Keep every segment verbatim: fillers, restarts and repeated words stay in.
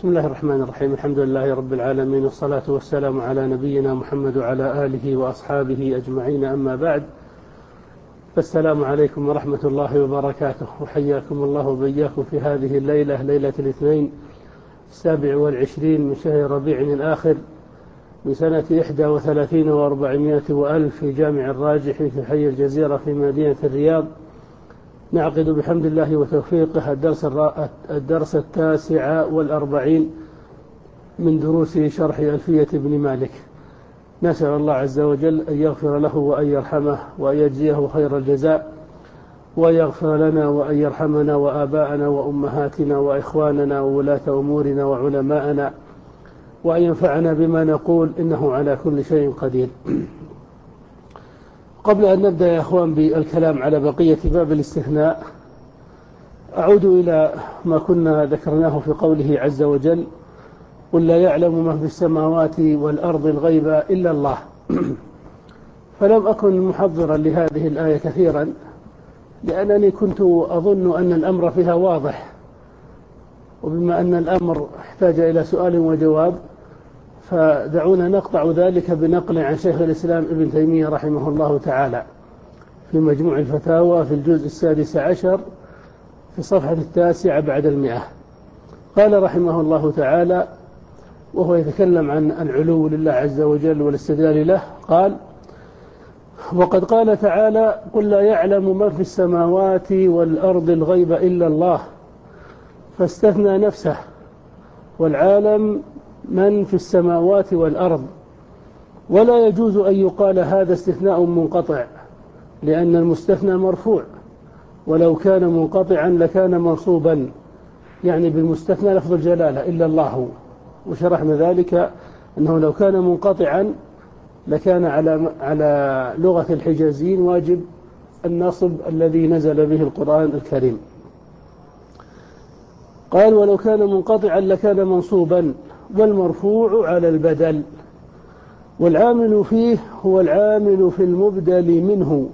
بسم الله الرحمن الرحيم. الحمد لله رب العالمين، والصلاة والسلام على نبينا محمد وعلى آله وأصحابه أجمعين، أما بعد، فالسلام عليكم ورحمة الله وبركاته، وحياكم الله وبياكم في هذه الليلة، ليلة الاثنين السابع والعشرين من شهر ربيع الآخر من سنة إحدى وثلاثين وأربعمائة وألف في جامع الراجح في حي الجزيرة في مدينة الرياض. نعقد بحمد الله وتوفيقه الدرس, الدرس التاسع والأربعين من دروس شرح ألفية ابن مالك. نسأل الله عز وجل أن يغفر له وأن يرحمه وأن يجزيه خير الجزاء، وأن يغفر لنا وأن يرحمنا وآباءنا وأمهاتنا وإخواننا وولاة أمورنا وعلماءنا، وأن ينفعنا بما نقول، إنه على كل شيء قدير. قبل أن نبدأ يا أخوان بالكلام على بقية باب الاستثناء، أعود إلى ما كنا ذكرناه في قوله عز وجل: قل لا يعلم ما في السماوات والأرض الغيب إلا الله. فلم أكن محضرا لهذه الآية كثيرا، لأنني كنت أظن أن الأمر فيها واضح، وبما أن الأمر احتاج إلى سؤال وجواب، فدعونا نقطع ذلك بنقل عن شيخ الإسلام ابن تيمية رحمه الله تعالى في مجموع الفتاوى في الجزء السادس عشر في الصفحة التاسعة بعد المئة. قال رحمه الله تعالى وهو يتكلم عن العلو لله عز وجل والاستدلال له، قال: وقد قال تعالى: قل لا يعلم من في السماوات والأرض الغيب إلا الله، فاستثنى نفسه، والعالم من في السماوات والأرض، ولا يجوز أن يقال هذا استثناء منقطع، لأن المستثنى مرفوع، ولو كان منقطعا لكان منصوبا، يعني بالمستثنى لفظ الجلالة إلا الله. وشرحنا ذلك أنه لو كان منقطعا لكان على على لغة الحجازيين واجب النصب الذي نزل به القرآن الكريم. قال: ولو كان منقطعا لكان منصوبا، والمرفوع على البدل، والعامل فيه هو العامل في المبدل منه،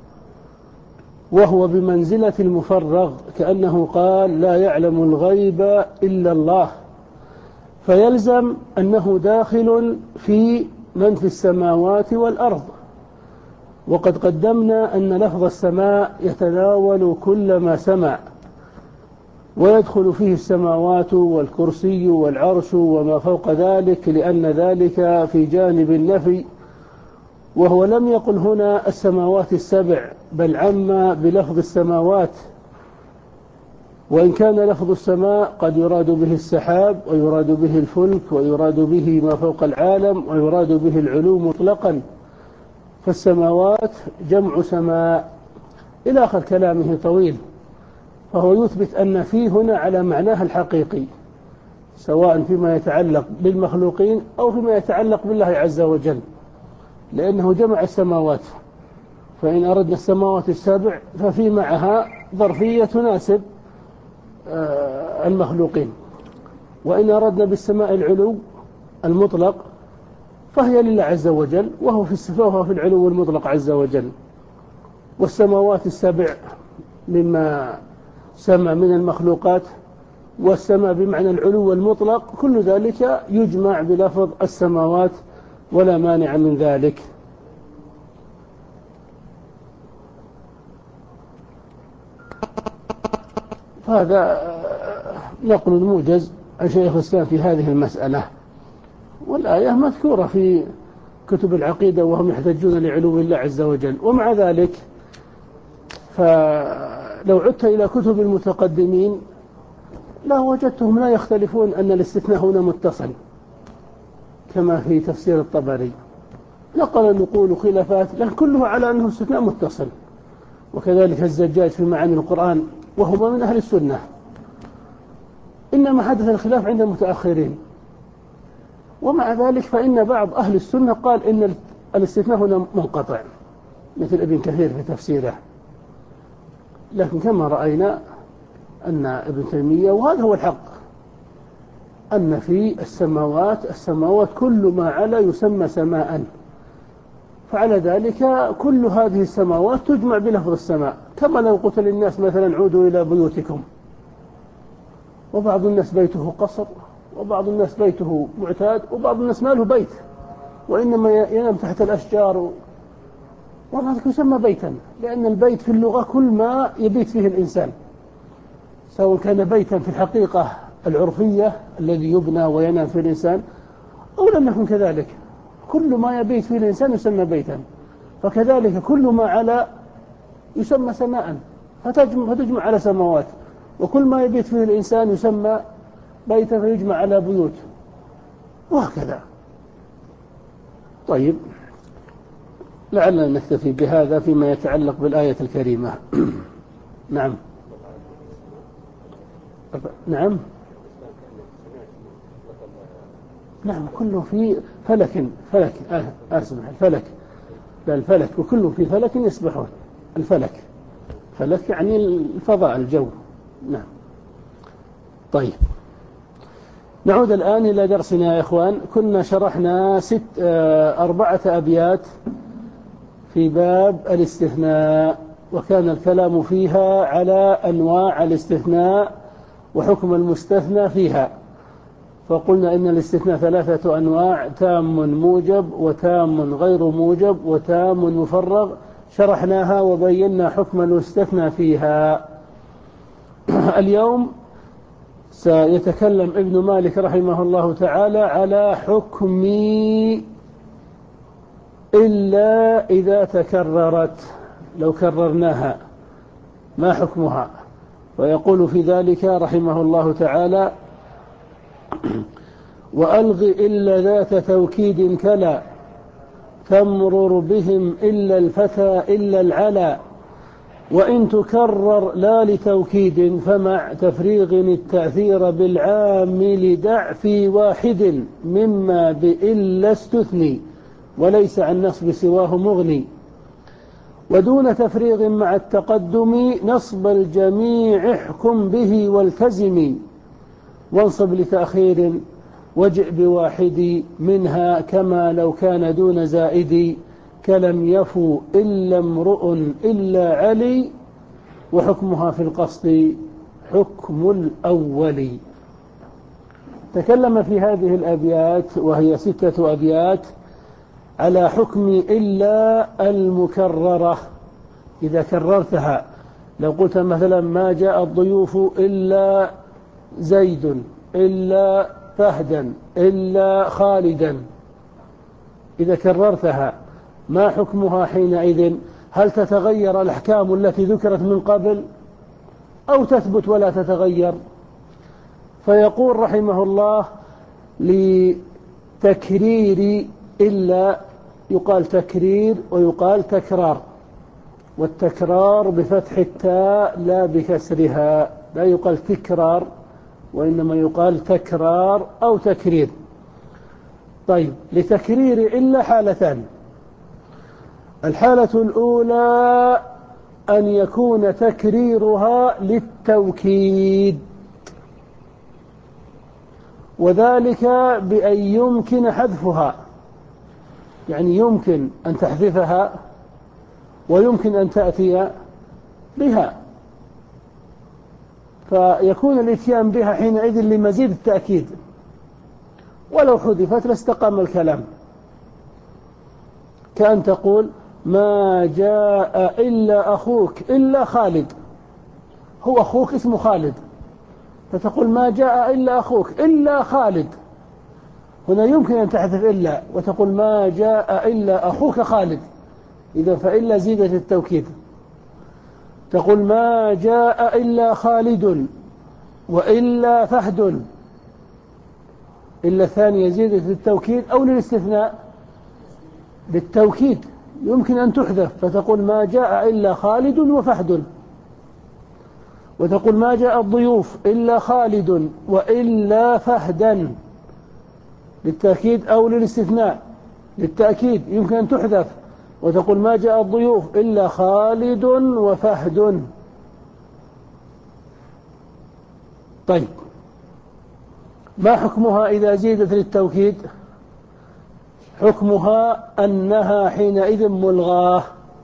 وهو بمنزلة المفرغ، كأنه قال: لا يعلم الغيب إلا الله، فيلزم أنه داخل في من في السماوات والأرض. وقد قدمنا أن لفظ السماء يتناول كل ما سمع، ويدخل فيه السماوات والكرسي والعرش وما فوق ذلك، لأن ذلك في جانب النفي، وهو لم يقل هنا السماوات السبع، بل عم بلفظ السماوات. وإن كان لفظ السماء قد يراد به السحاب، ويراد به الفلك، ويراد به ما فوق العالم، ويراد به العلو مطلقا، فالسماوات جمع سماء إلى آخر كلامه طويل. فهو يثبت أن فيه هنا على معناه الحقيقي، سواء فيما يتعلق بالمخلوقين أو فيما يتعلق بالله عز وجل، لأنه جمع السماوات. فإن أردنا السماوات السبع ففي معها ظرفية تناسب المخلوقين، وإن أردنا بالسماء العلو المطلق فهي لله عز وجل، وهو في السفاهة في العلو المطلق عز وجل. والسماوات السبع مما سمى من المخلوقات، والسماء بمعنى العلو المطلق، كل ذلك يجمع بلفظ السماوات، ولا مانع من ذلك. هذا نقل موجز عن شيخ الإسلام في هذه المسألة، والآية مذكورة في كتب العقيدة وهم يحتجون لعلو الله عز وجل. ومع ذلك فلو عدت إلى كتب المتقدمين لا وجدتهم لا يختلفون أن الاستثناء هنا متصل، كما في تفسير الطبري نقل نقول خلافات، لكن كله على أنه استثناء متصل. وكذلك الزجاج في معاني القرآن، وهما من أهل السنة، إنما حدث الخلاف عند المتأخرين. ومع ذلك فإن بعض أهل السنة قال إن الاستثناء هنا منقطع، مثل ابن كثير في تفسيره. لكن كما رأينا أن ابن تيمية، وهذا هو الحق، أن في السماوات السماوات كل ما علا يسمى سماء، فعلى ذلك كل هذه السماوات تجمع بلفظ السماء. كما لو قتل الناس مثلا عودوا إلى بيوتكم، وبعض الناس بيته قصر، وبعض الناس بيته معتاد وبعض الناس ما له بيت وإنما ينام تحت الأشجار، وهذا يسمى بيتا، لأن البيت في اللغة كل ما يبيت فيه الإنسان، سواء كان بيتا في الحقيقة العرفية الذي يبنى وينام فيه الإنسان أو لم يكن كذلك، كل ما يبيت فيه الإنسان يسمى بيتا. فكذلك كل ما على يسمى سماء، فتجمع, فتجمع على سماوات، وكل ما يبيت فيه الإنسان يسمى بيتا فيجمع على بيوت، وهكذا. طيب، لعلنا نكتفي بهذا فيما يتعلق بالآية الكريمة. نعم نعم نعم كله في فلك فلك أسمح الفلك لا الفلك وكله في فلك يسبحون. الفلك فلك يعني الفضاء الجو. نعم. طيب، نعود الآن إلى درسنا يا إخوان. كنا شرحنا ست أربعة أبيات في باب الاستثناء، وكان الكلام فيها على أنواع الاستثناء وحكم المستثنى فيها. فقلنا إن الاستثناء ثلاثة أنواع: تام موجب وتام غير موجب وتام مفرغ. شرحناها وبينا حكم المستثنى فيها. اليوم سيتكلم ابن مالك رحمه الله تعالى على حكم إلا إذا تكررت، لو كررناها ما حكمها؟ ويقول في ذلك رحمه الله تعالى: وألغ إلا ذات توكيد كلا، تمرر بهم إلا الفتى إلا العلا، وإن تكرر لا لتوكيد فمع تفريغ التأثير بالعامل دع في واحد مما بإلا استثني، وليس عن نصب سواه مغني، ودون تفريغ مع التقدم نصب الجميع احكم به والتزم، وانصب لتأخير وجئ بواحد منها كما لو كان دون زائد، كلم يفو إلا امرؤ إلا علي، وحكمها في القصد حكم الأول. تكلم في هذه الأبيات وهي ستة أبيات على حكم إلا المكررة إذا كررتها. لو قلت مثلا: ما جاء الضيوف إلا زيد إلا فهدا إلا خالدا، إذا كررتها ما حكمها حينئذ؟ هل تتغير الأحكام التي ذكرت من قبل أو تثبت ولا تتغير؟ فيقول رحمه الله: لتكرير إلا يقال تكرير ويقال تكرار، والتكرار بفتح التاء لا بكسرها، لا يقال تكرار وإنما يقال تكرار أو تكرير. طيب، لتكرير إلا حالتان: الحالة الأولى أن يكون تكريرها للتوكيد، وذلك بأن يمكن حذفها، يعني يمكن أن تحذفها ويمكن أن تأتي بها، فيكون الاتيان بها حينئذ لمزيد التأكيد، ولو حذفت لاستقام الكلام، كأن تقول: ما جاء إلا أخوك إلا خالد، هو أخوك اسمه خالد، فتقول: ما جاء إلا أخوك إلا خالد، هنا يمكن أن تحذف إلا وتقول: ما جاء إلا أخوك خالد، إذا فإلا زيدت التوكيد. تقول: ما جاء إلا خالد وإلا فهد، إلا الثانية زيدت للتوكيد أو للاستثناء؟ بالتوكيد، يمكن أن تحذف، فتقول: ما جاء إلا خالد وفهد. وتقول: ما جاء الضيوف إلا خالد وإلا فهدا، للتأكيد أو للاستثناء؟ للتأكيد، يمكن أن تحذف، وتقول: ما جاء الضيوف إلا خالد وفهد. طيب، ما حكمها إذا زيدت للتوكيد؟ حكمها أنها حينئذ ملغاة.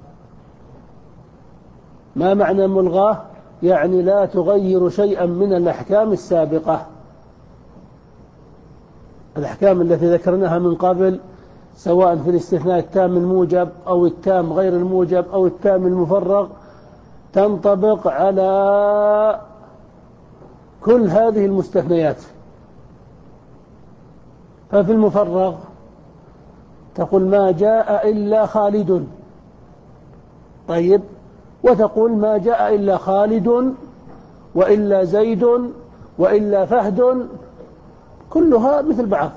ما معنى ملغاة؟ يعني لا تغير شيئا من الأحكام السابقة. الأحكام التي ذكرناها من قبل سواء في الاستثناء التام الموجب أو التام غير الموجب أو التام المفرغ تنطبق على كل هذه المستثنيات. ففي المفرغ تقول ما جاء إلا خالد، طيب، وتقول ما جاء إلا خالد وإلا زيد وإلا فهد، كلها مثل بعض.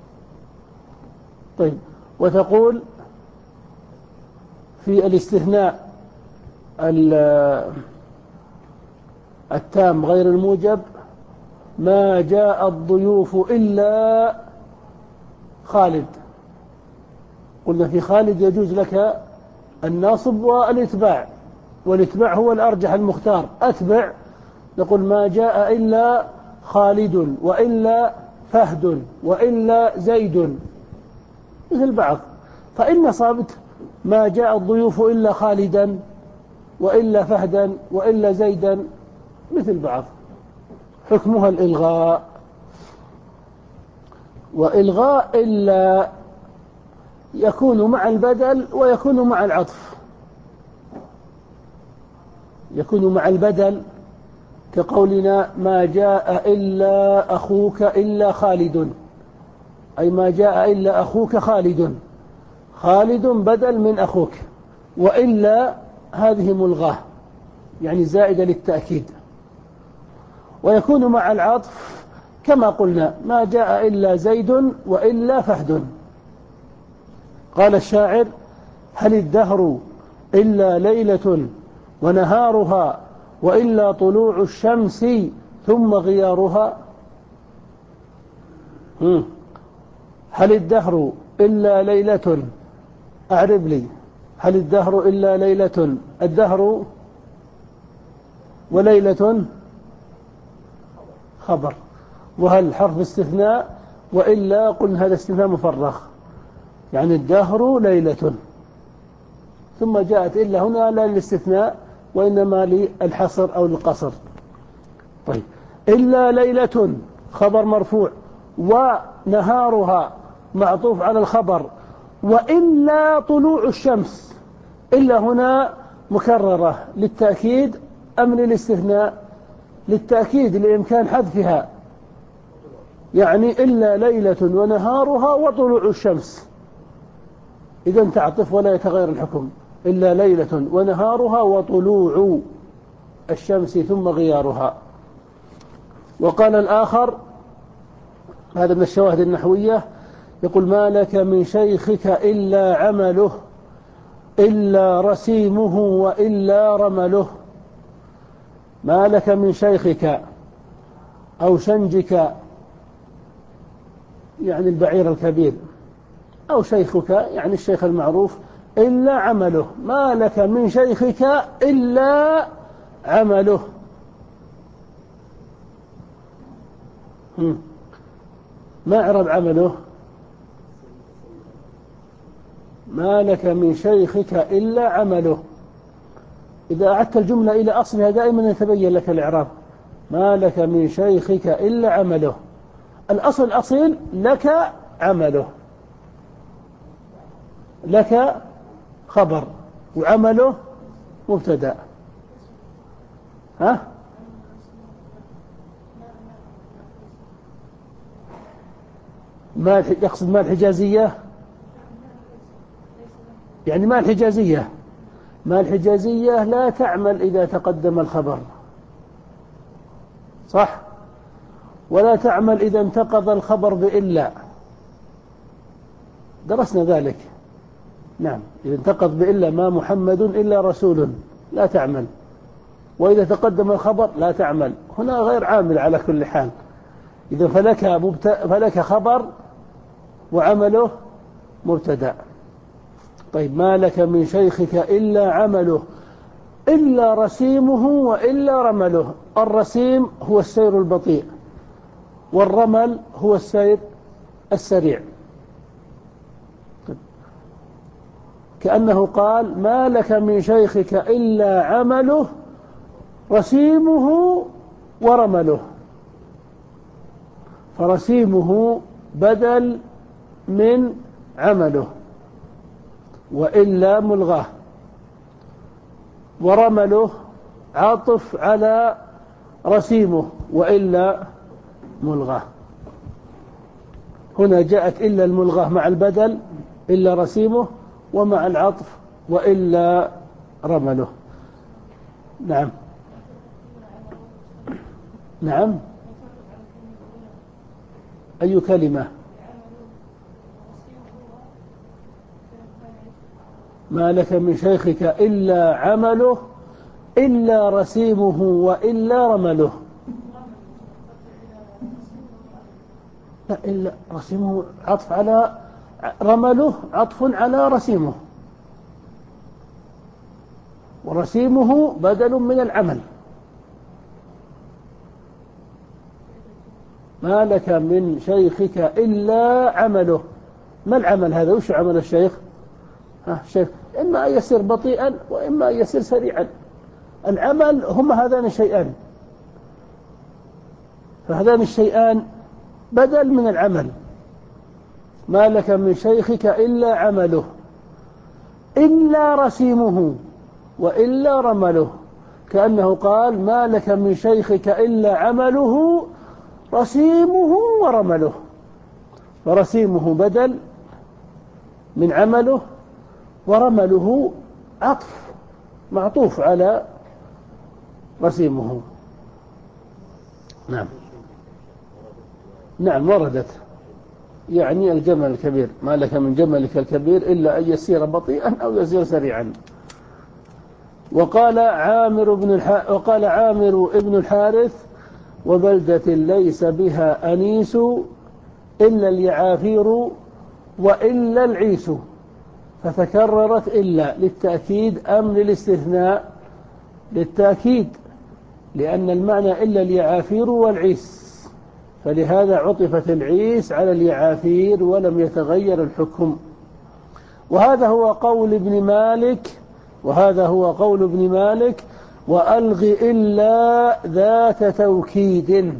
طيب، وتقول في الاستثناء التام غير الموجب ما جاء الضيوف إلا خالد، قلنا في خالد يجوز لك الناصب والإتباع، والإتباع هو الأرجح المختار، أتبع، نقول ما جاء إلا خالد وإلا فهد وإلا زيد مثل بعض. فإن أصابت ما جاء الضيوف إلا خالدا وإلا فهدا وإلا زيدا مثل بعض، حكمها الإلغاء. وإلغاء إلا يكون مع البدل ويكون مع العطف. يكون مع البدل كقولنا ما جاء إلا أخوك إلا خالد، أي ما جاء إلا أخوك خالد، خالد بدل من أخوك، وإلا هذه ملغاة يعني زائدة للتأكيد. ويكون مع العطف كما قلنا ما جاء إلا زيد وإلا فهد. قال الشاعر هل الدهر إلا ليلة ونهارها وإلا طلوع الشمس ثم غيارها. هل الدهر إلا ليلة، أعرب لي، هل الدهر إلا ليلة، الدهر وليلة خبر، وهل حرف استثناء، وإلا قلنا هذا استثناء مفرغ يعني الدهر ليلة، ثم جاءت إلا هنا لا للاستثناء وإنما للحصر أو القصر. طيب، إلا ليلة خبر مرفوع، ونهارها معطوف على الخبر، وإلا طلوع الشمس، إلا هنا مكررة للتأكيد أم للاستثناء؟ للتأكيد لإمكان حذفها، يعني إلا ليلة ونهارها وطلوع الشمس، إذن تعطف ولا يتغير الحكم، إلا ليلة ونهارها وطلوع الشمس ثم غيارها. وقال الآخر هذا من الشواهد النحوية يقول ما لك من شيخك إلا عمله إلا رسيمه وإلا رمله. ما لك من شيخك أو شنجك يعني البعير الكبير، أو شيخك يعني الشيخ المعروف، إلا عمله، ما لك من شيخك إلا عمله. ما أعرب عمله؟ ما لك من شيخك إلا عمله. إذا أعدت الجملة إلى أصلها دائما يتبين لك الإعراب. ما لك من شيخك إلا عمله، الأصل الأصيل لك عمله، لك خبر وعمله مبتدأ. ها؟ ما يقصد ما الحجازية، يعني ما الحجازية ما الحجازية لا تعمل إذا تقدم الخبر، صح؟ ولا تعمل إذا انتقض الخبر بإلا، درسنا ذلك. نعم، إذا انتقض بإلا ما محمد إلا رسول لا تعمل، وإذا تقدم الخبر لا تعمل. هنا غير عامل على كل حال. إذا فلك, مبت... فلك خبر وعمله مبتدأ. طيب، ما لك من شيخك إلا عمله إلا رسيمه وإلا رمله. الرسيم هو السير البطيء، والرمل هو السير السريع. كأنه قال ما لك من شيخك إلا عمله رسيمه ورمله. فرسيمه بدل من عمله وإلا ملغاه، ورمله عطف على رسيمه وإلا ملغاه. هنا جاءت إلا الملغاه مع البدل، إلا رسيمه، ومع العطف وإلا رمله. نعم نعم. أي كلمة؟ ما لك من شيخك إلا عمله إلا رسيمه وإلا رمله. لا، إلا رسيمه عطف على رمله، عطف على رسيمه، ورسيمه بدل من العمل. ما لك من شيخك إلا عمله. ما العمل هذا؟ وش عمل الشيخ؟ ها الشيخ إما أن يسير بطيئا وإما أن يسير سريعا. العمل هم هذان الشيئان، فهذان الشيئان بدل من العمل. ما لك من شيخك إلا عمله إلا رسيمه وإلا رمله، كأنه قال ما لك من شيخك إلا عمله رسيمه ورمله، فرسيمه بدل من عمله، ورمله عطف معطوف على رسيمه. نعم نعم وردت، يعني الجمل الكبير. ما لك من جملك الكبير إلا أن يسير بطيئا أو يسير سريعا. وقال عامر بن الح... وقال عامر ابن الحارث وبلدة ليس بها أنيس إلا اليعافير وإلا العيس، فتكررت إلا للتأكيد أم للاستثناء؟ للتأكيد، لأن المعنى إلا اليعافير والعيس، فلهذا عطفت العيس على اليعافير ولم يتغير الحكم. وهذا هو قول ابن مالك وهذا هو قول ابن مالك وألغ إلا ذات توكيد.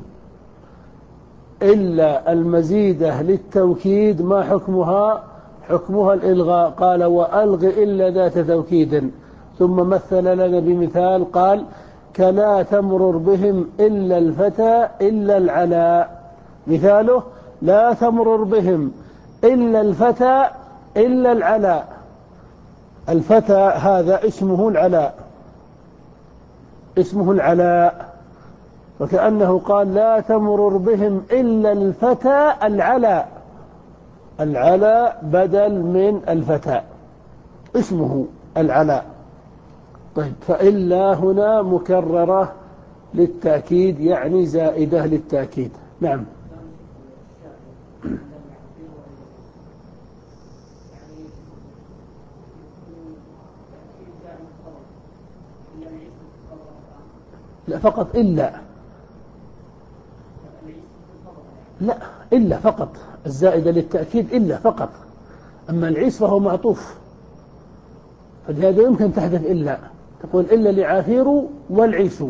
إلا المزيدة للتوكيد ما حكمها؟ حكمها الإلغاء. قال وألغ إلا ذات توكيد، ثم مثل لنا بمثال قال كلا تمرر بهم إلا الفتى إلا العلاء. مثاله لا تمرر بهم إلا الفتى إلا العلاء. الفتى هذا اسمه العلاء، اسمه العلاء، وكأنه قال لا تمرر بهم إلا الفتى العلاء. العلاء بدل من الفتى، اسمه العلاء. طيب، فإلا هنا مكررة للتأكيد، يعني زائدة للتأكيد. نعم لا فقط إلا، لا إلا فقط، الزائدة للتأكيد إلا فقط. أما العيس فهو معطوف، فلهذا يمكن تحدث إلا، تقول إلا اليعافير والعيس.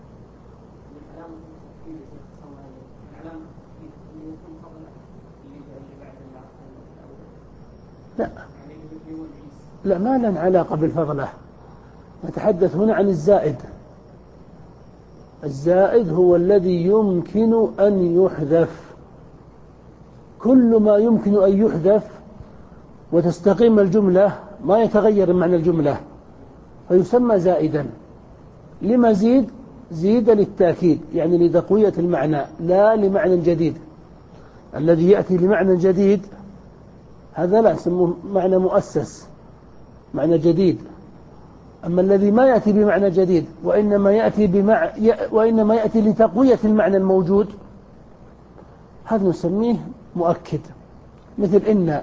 لا لا، ما لنا علاقة بالفضلة، نتحدث هنا عن الزائد. الزائد هو الذي يمكن أن يحذف. كل ما يمكن أن يحذف وتستقيم الجملة ما يتغير معنى الجملة فيسمى زائدا. لمزيد زيد للتأكيد، يعني لتقوية المعنى لا لمعنى جديد. الذي يأتي لمعنى جديد هذا لا يسموه معنى مؤسس، معنى جديد. أما الذي ما يأتي بمعنى جديد وإنما يأتي, بمع... وإنما يأتي لتقوية المعنى الموجود، هذا نسميه مؤكد. مثل إن.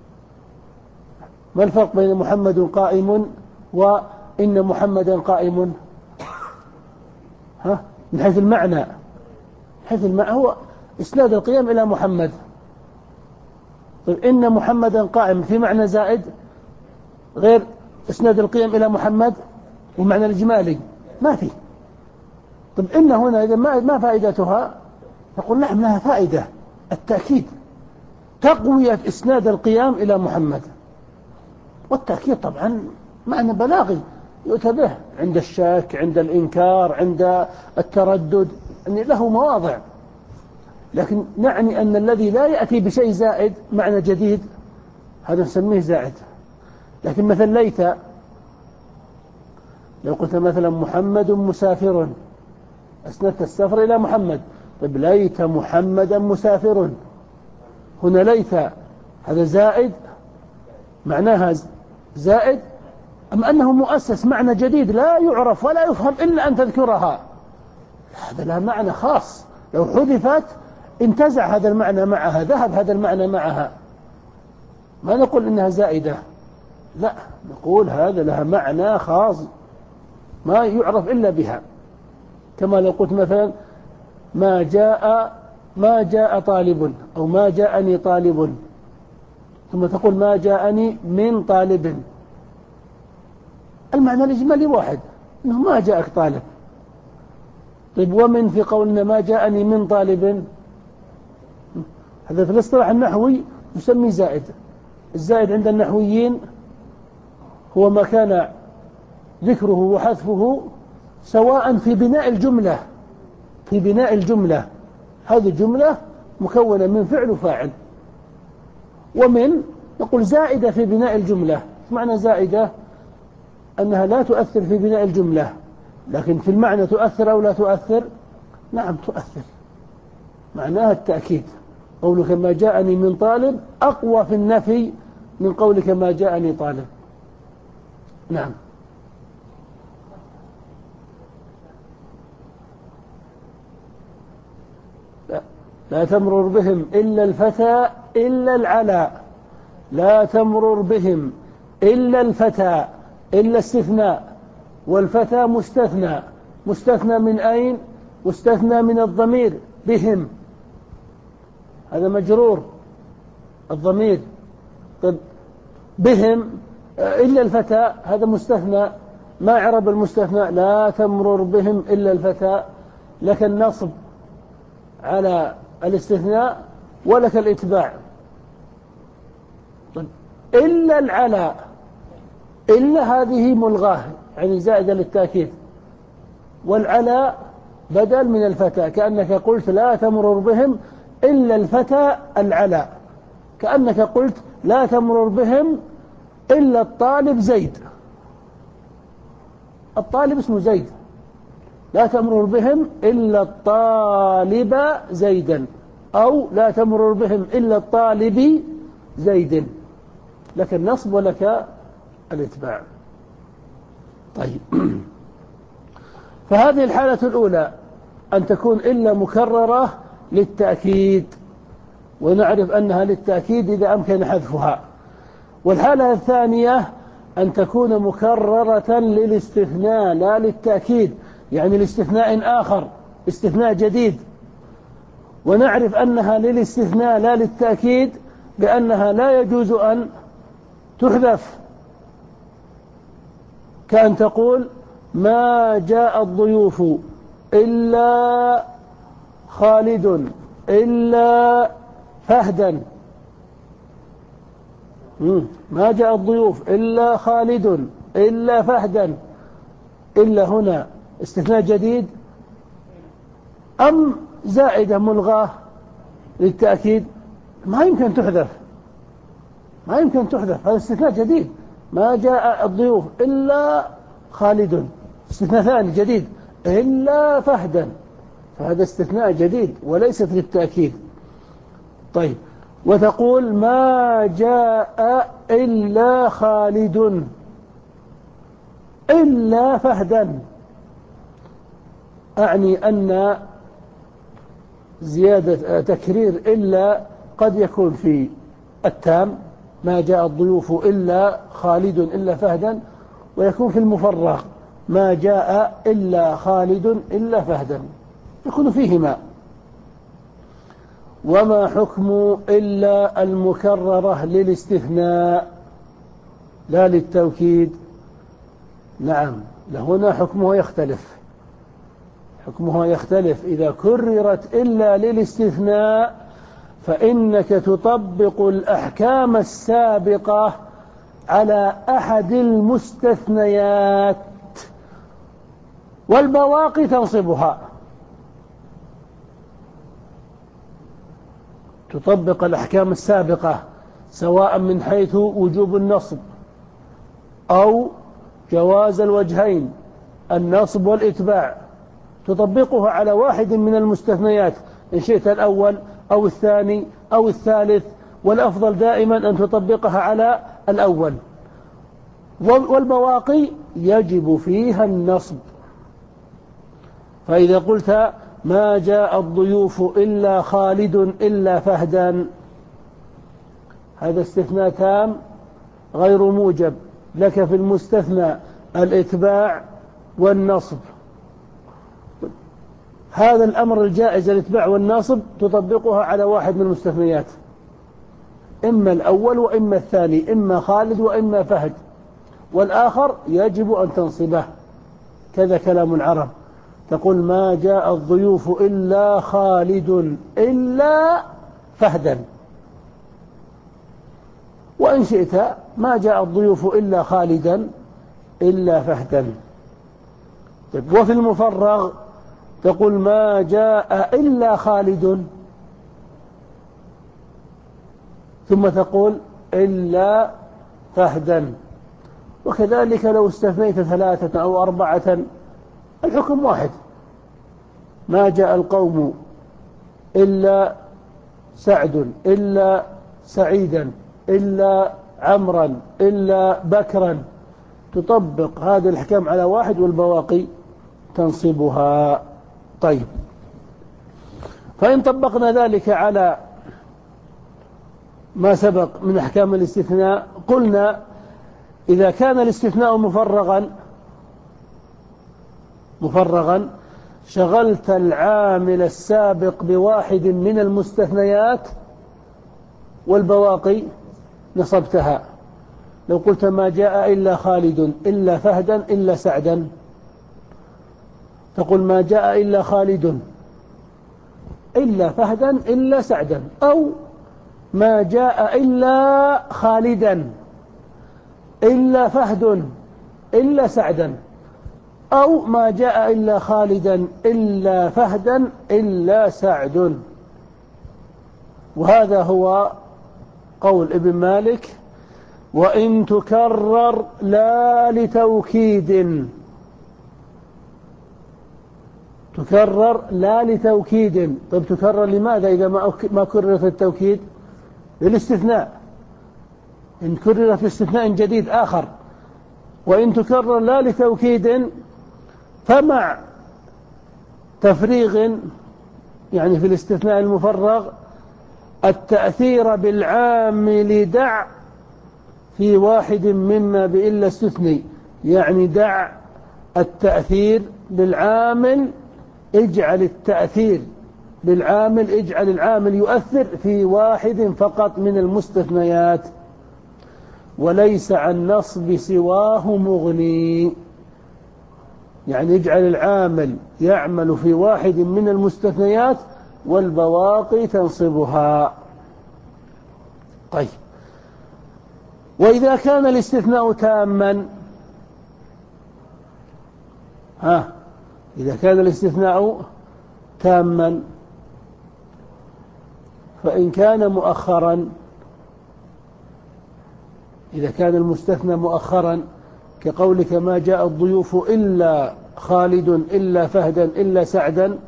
ما الفرق بين محمد قائم وإن محمدا قائم؟ ها؟ من حيث المعنى، حيث المعنى هو إسناد القيام إلى محمد. طيب، إن محمدا قائم في معنى زائد غير إسناد القيام إلى محمد ومعنى الإجمالي ما في. طيب، إن هنا إذا ما ما فائدتها؟ نقول نعم لها فائدة، التأكيد. تقوية إسناد القيام إلى محمد. والتأكيد طبعا معنى بلاغي يؤتى به عند الشك، عند الإنكار، عند التردد، يعني له مواضع. لكن نعني أن الذي لا يأتي بشيء زائد معنى جديد هذا نسميه زائد. لكن مثل ليت، لو قلت مثلا محمد مسافر أسندت السفر إلى محمد، طيب ليت محمدا مسافر، هنا ليت هذا زائد معناها زائد أم أنه مؤسس معنى جديد لا يعرف ولا يفهم إلا أن تذكرها؟ هذا لا معنى خاص، لو حذفت انتزع هذا المعنى معها، ذهب هذا المعنى معها، ما نقول إنها زائدة، لا نقول هذا لها معنى خاص ما يعرف إلا بها. كما لو قلت مثلا ما جاء ما جاء طالب أو ما جاءني طالب، ثم تقول ما جاءني من طالب، المعنى الإجمالي واحد، إنه ما جاءك طالب. طيب ومن في قولنا ما جاءني من طالب، هذا في الاصطلاح النحوي يسمي زائد. الزائد عند النحويين هو ما كان ذكره وحذفه سواء في بناء الجملة، في بناء الجملة هذه الجملة مكونة من فعل وفاعل، ومن نقول زائدة في بناء الجملة. معنى زائدة أنها لا تؤثر في بناء الجملة، لكن في المعنى تؤثر أو لا تؤثر؟ نعم تؤثر، معناها التأكيد. قولك ما جاءني من طالب أقوى في النفي من قولك ما جاءني طالب. نعم. لا, لا تمرر بهم إلا الفتى إلا العلاء، لا تمرر بهم إلا الفتى، إلا استثناء، والفتى مستثنى، مستثنى من أين؟ مستثنى من الضمير بهم، هذا مجرور الضمير. طيب بهم إلا الفتى هذا مستثنى، ما عرب المستثنى؟ لا تمرر بهم إلا الفتى، لك النصب على الاستثناء ولك الإتباع. طيب إلا العلاء، إلا هذه ملغاه يعني زائدة للتأكيد، والعلاء بدل من الفتى، كأنك قلت لا تمرر بهم إلا الفتى العلاء، كأنك قلت لا تمرر بهم إلا الطالب زيد، الطالب اسمه زيد، لا تمرر بهم إلا الطالب زيدا، أو لا تمرر بهم إلا الطالب زيد، لك النصب ولك الإتباع. طيب فهذه الحالة الأولى أن تكون إلا مكررة للتأكيد، ونعرف أنها للتأكيد إذا أمكن حذفها. والحالة الثانية أن تكون مكررة للاستثناء لا للتأكيد، يعني لاستثناء آخر، استثناء جديد، ونعرف أنها للاستثناء لا للتأكيد بأنها لا يجوز أن تحذف، كأن تقول ما جاء الضيوف إلا خالد إلا فهدا، ما جاء الضيوف إلا خالد إلا فهدا، إلا هنا استثناء جديد أم زائدة ملغاة للتأكيد؟ ما يمكن تحذف، ما يمكن تحذف، هذا استثناء جديد. ما جاء الضيوف إلا خالد، استثناء ثاني جديد، إلا فهدا، فهذا استثناء جديد وليست للتأكيد. طيب وتقول ما جاء إلا خالد إلا فهدا، أعني أن زيادة تكرير إلا قد يكون في التام ما جاء الضيوف إلا خالد إلا فهدا، ويكون في المفرغ ما جاء إلا خالد إلا فهدا، يكون فيهما. وما حكم إلا المكررة للاستثناء لا للتوكيد؟ نعم لهنا حكمه يختلف، حكمها يختلف إذا كررت إلا للاستثناء فإنك تطبق الأحكام السابقة على أحد المستثنيات والبواقي تنصبها. تطبق الأحكام السابقة سواء من حيث وجوب النصب أو جواز الوجهين النصب والإتباع، تطبقها على واحد من المستثنيات إن شئت الأول أو الثاني أو الثالث، والأفضل دائما أن تطبقها على الأول. والبواقي يجب فيها النصب. فإذا قلت ما جاء الضيوف إلا خالد إلا فهدا، هذا استثناء تام غير موجب، لك في المستثنى الإتباع والنصب. هذا الأمر الجائز الإتباع والنصب تطبقها على واحد من المستثنيات، إما الأول وإما الثاني، إما خالد وإما فهد، والآخر يجب أن تنصبه. كذا كلام العرب، تقول ما جاء الضيوف إلا خالد إلا فهدا، وإن شئت ما جاء الضيوف إلا خالدا إلا فهدا. وفي المفرغ تقول ما جاء إلا خالد، ثم تقول إلا فهدا. وكذلك لو استثنيت ثلاثة أو أربعة الحكم واحد، ما جاء القوم إلا سعد إلا سعيدا إلا عمرا إلا بكرا، تطبق هذا الأحكام على واحد والبواقي تنصبها. طيب، فإن طبقنا ذلك على ما سبق من أحكام الاستثناء، قلنا إذا كان الاستثناء مفرغا مفرغا شغلت العامل السابق بواحد من المستثنيات والبواقي نصبتها. لو قلت ما جاء إلا خالد إلا فهدا إلا سعدا، تقول ما جاء إلا خالد إلا فهدا إلا سعدا، أو ما جاء إلا خالدا إلا فهد إلا سعدا، أو ما جاء إلا خالدا إلا فهدا إلا سعد. وهذا هو قول ابن مالك: وإن تكرر لا لتوكيد. تكرر لا لتوكيد. طيب تكرر لماذا إذا ما كررت التوكيد؟ للاستثناء، إن كررت استثناء جديد آخر. وإن تكرر لا لتوكيد فمع تفريغ، يعني في الاستثناء المفرغ، التأثير بالعامل دع في واحد مما بإلا استثني، يعني دع التأثير بالعامل، اجعل التأثير بالعامل اجعل العامل يؤثر في واحد فقط من المستثنيات، وليس عن نصب سواه مغني، يعني اجعل العامل يعمل في واحد من المستثنيات والبواقي تنصبها. طيب، وإذا كان الاستثناء تاما، ها إذا كان الاستثناء تاما فإن كان مؤخرا، إذا كان المستثنى مؤخرا كقولك ما جاء الضيوف إلا خالد إلا فهدا إلا سعدا،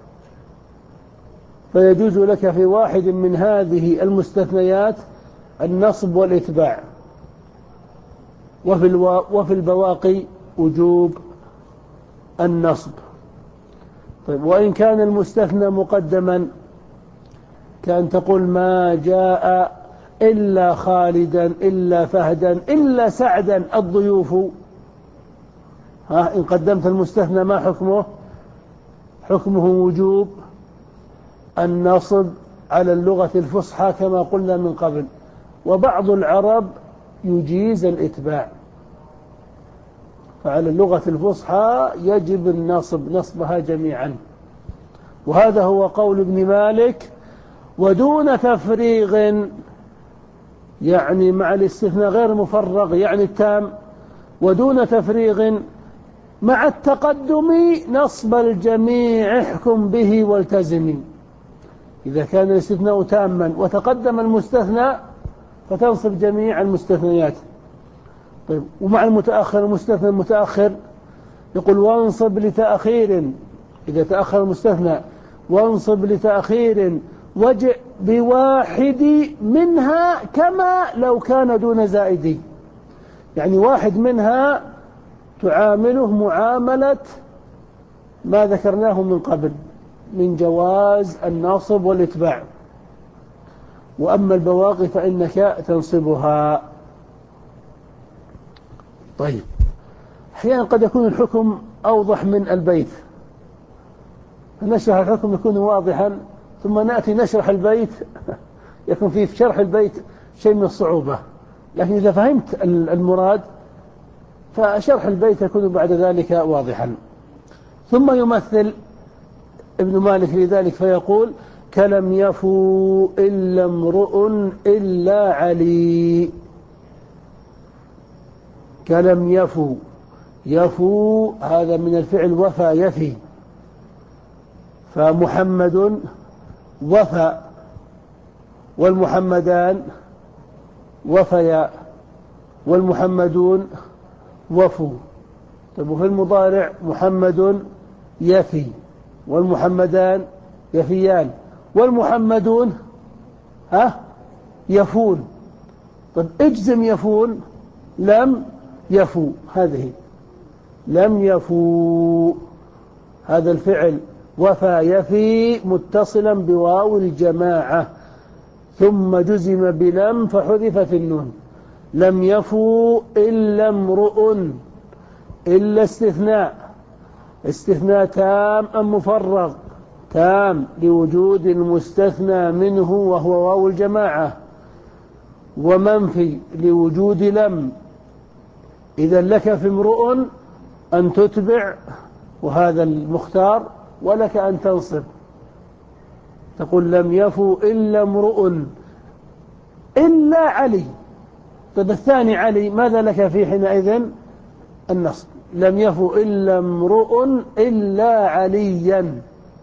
فيجوز لك في واحد من هذه المستثنيات النصب والإتباع، وفي, الوا... وفي البواقي وجوب النصب. طيب، وإن كان المستثنى مقدما كأن تقول ما جاء إلا خالدا إلا فهدا إلا سعدا الضيوف، ها إن قدمت المستثنى ما حكمه؟ حكمه وجوب النصب على اللغة الفصحى كما قلنا من قبل. وبعض العرب يجيز الإتباع، فعلى اللغة الفصحى يجب النصب، نصبها جميعا. وهذا هو قول ابن مالك: ودون تفريغ يعني مع الاستثناء غير مفرغ يعني التام، ودون تفريغ مع التقدم نصب الجميع احكم به والتزم. إذا كان الاستثناء تاما وتقدم المستثنى فتنصب جميع المستثنيات. طيب ومع المتأخر المستثنى المتأخر يقول وانصب لتأخير، إذا تأخر المستثنى وانصب لتأخير وجئ بواحد منها كما لو كان دون زائد. يعني واحد منها تعامله معاملة ما ذكرناه من قبل من جواز النصب والإتباع، وأما البواقي فإنك تنصبها. طيب أحيانا قد يكون الحكم أوضح من البيت، فنشرح الحكم يكون واضحا ثم نأتي نشرح البيت يكون فيه في شرح البيت شيء من الصعوبة، لكن إذا فهمت المراد فشرح البيت يكون بعد ذلك واضحا. ثم يمثل ابن مالك لذلك فيقول كلم يفو إلا امرؤ إلا علي. كلم يفو، يفو هذا من الفعل وفى يفي، فمحمد وفى والمحمدان وفيا والمحمدون وفوا. طيب وفي المضارع محمد يفي والمحمدان يفيان والمحمدون ها يفون. طيب اجزم يفون لم يفو، هذه لم يفو هذا الفعل وفى يفي متصلا بواو الجماعة ثم جزم بلم فحذفت النون. لم يفو إلا امرؤ، إلا استثناء، استثناء تام أم مفرغ؟ تام لوجود المستثنى منه وهو واو الجماعة، ومنفي لوجود لم. إذا لك في امرؤ أن تتبع وهذا المختار، ولك أن تنصب تقول لم يفو إلا امرؤ إلا علي. طيب الثاني علي ماذا لك فيه حينئذ؟ النصب. لم يفو إلا امرؤ إلا عليا.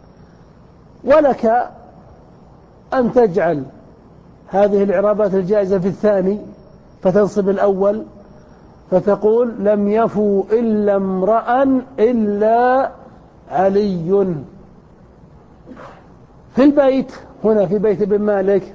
ولك أن تجعل هذه الإعرابات الجائزة في الثاني فتنصب الأول فتقول لم يفو إلا امرأ إلا علي. في البيت هنا في بيت ابن مالك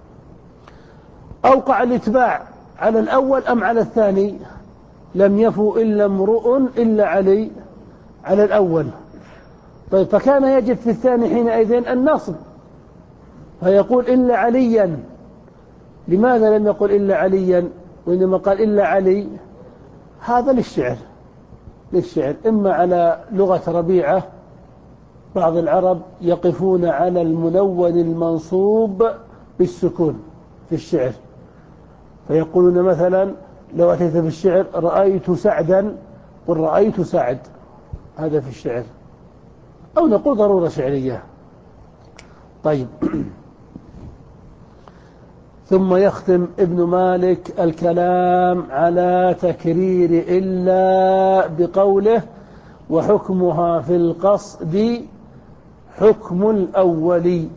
أوقع الاتباع على الأول أم على الثاني؟ لم يفو إلا امرؤ إلا علي على الأول. طيب فكان يجب في الثاني حينئذ النصب فيقول إلا عليا. لماذا لم يقل إلا عليا وإنما قال إلا علي؟ هذا للشعر، للشعر إما على لغة ربيعة، بعض العرب يقفون على المنون المنصوب بالسكون في الشعر، فيقولون مثلا لو أتيت في الشعر رأيت سعدا قل رأيت سعد، هذا في الشعر، أو نقول ضرورة شعرية. طيب ثم يختم ابن مالك الكلام على تكرير إلا بقوله وحكمها في القصد حكم الأولي.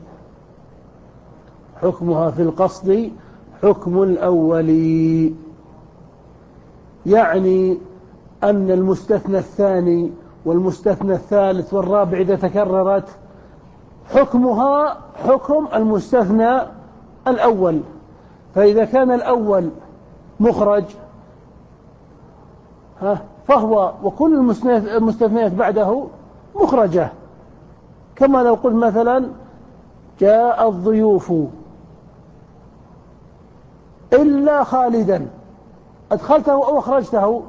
حكمها في القصد حكم الأولي، يعني أن المستثنى الثاني والمستثنى الثالث والرابع إذا تكررت حكمها حكم المستثنى الأول. فإذا كان الأول مخرج ها فهو وكل المستثنيات بعده مخرجة، كما لو قلت مثلا جاء الضيوف إلا خالدا، أدخلته أو أخرجته؟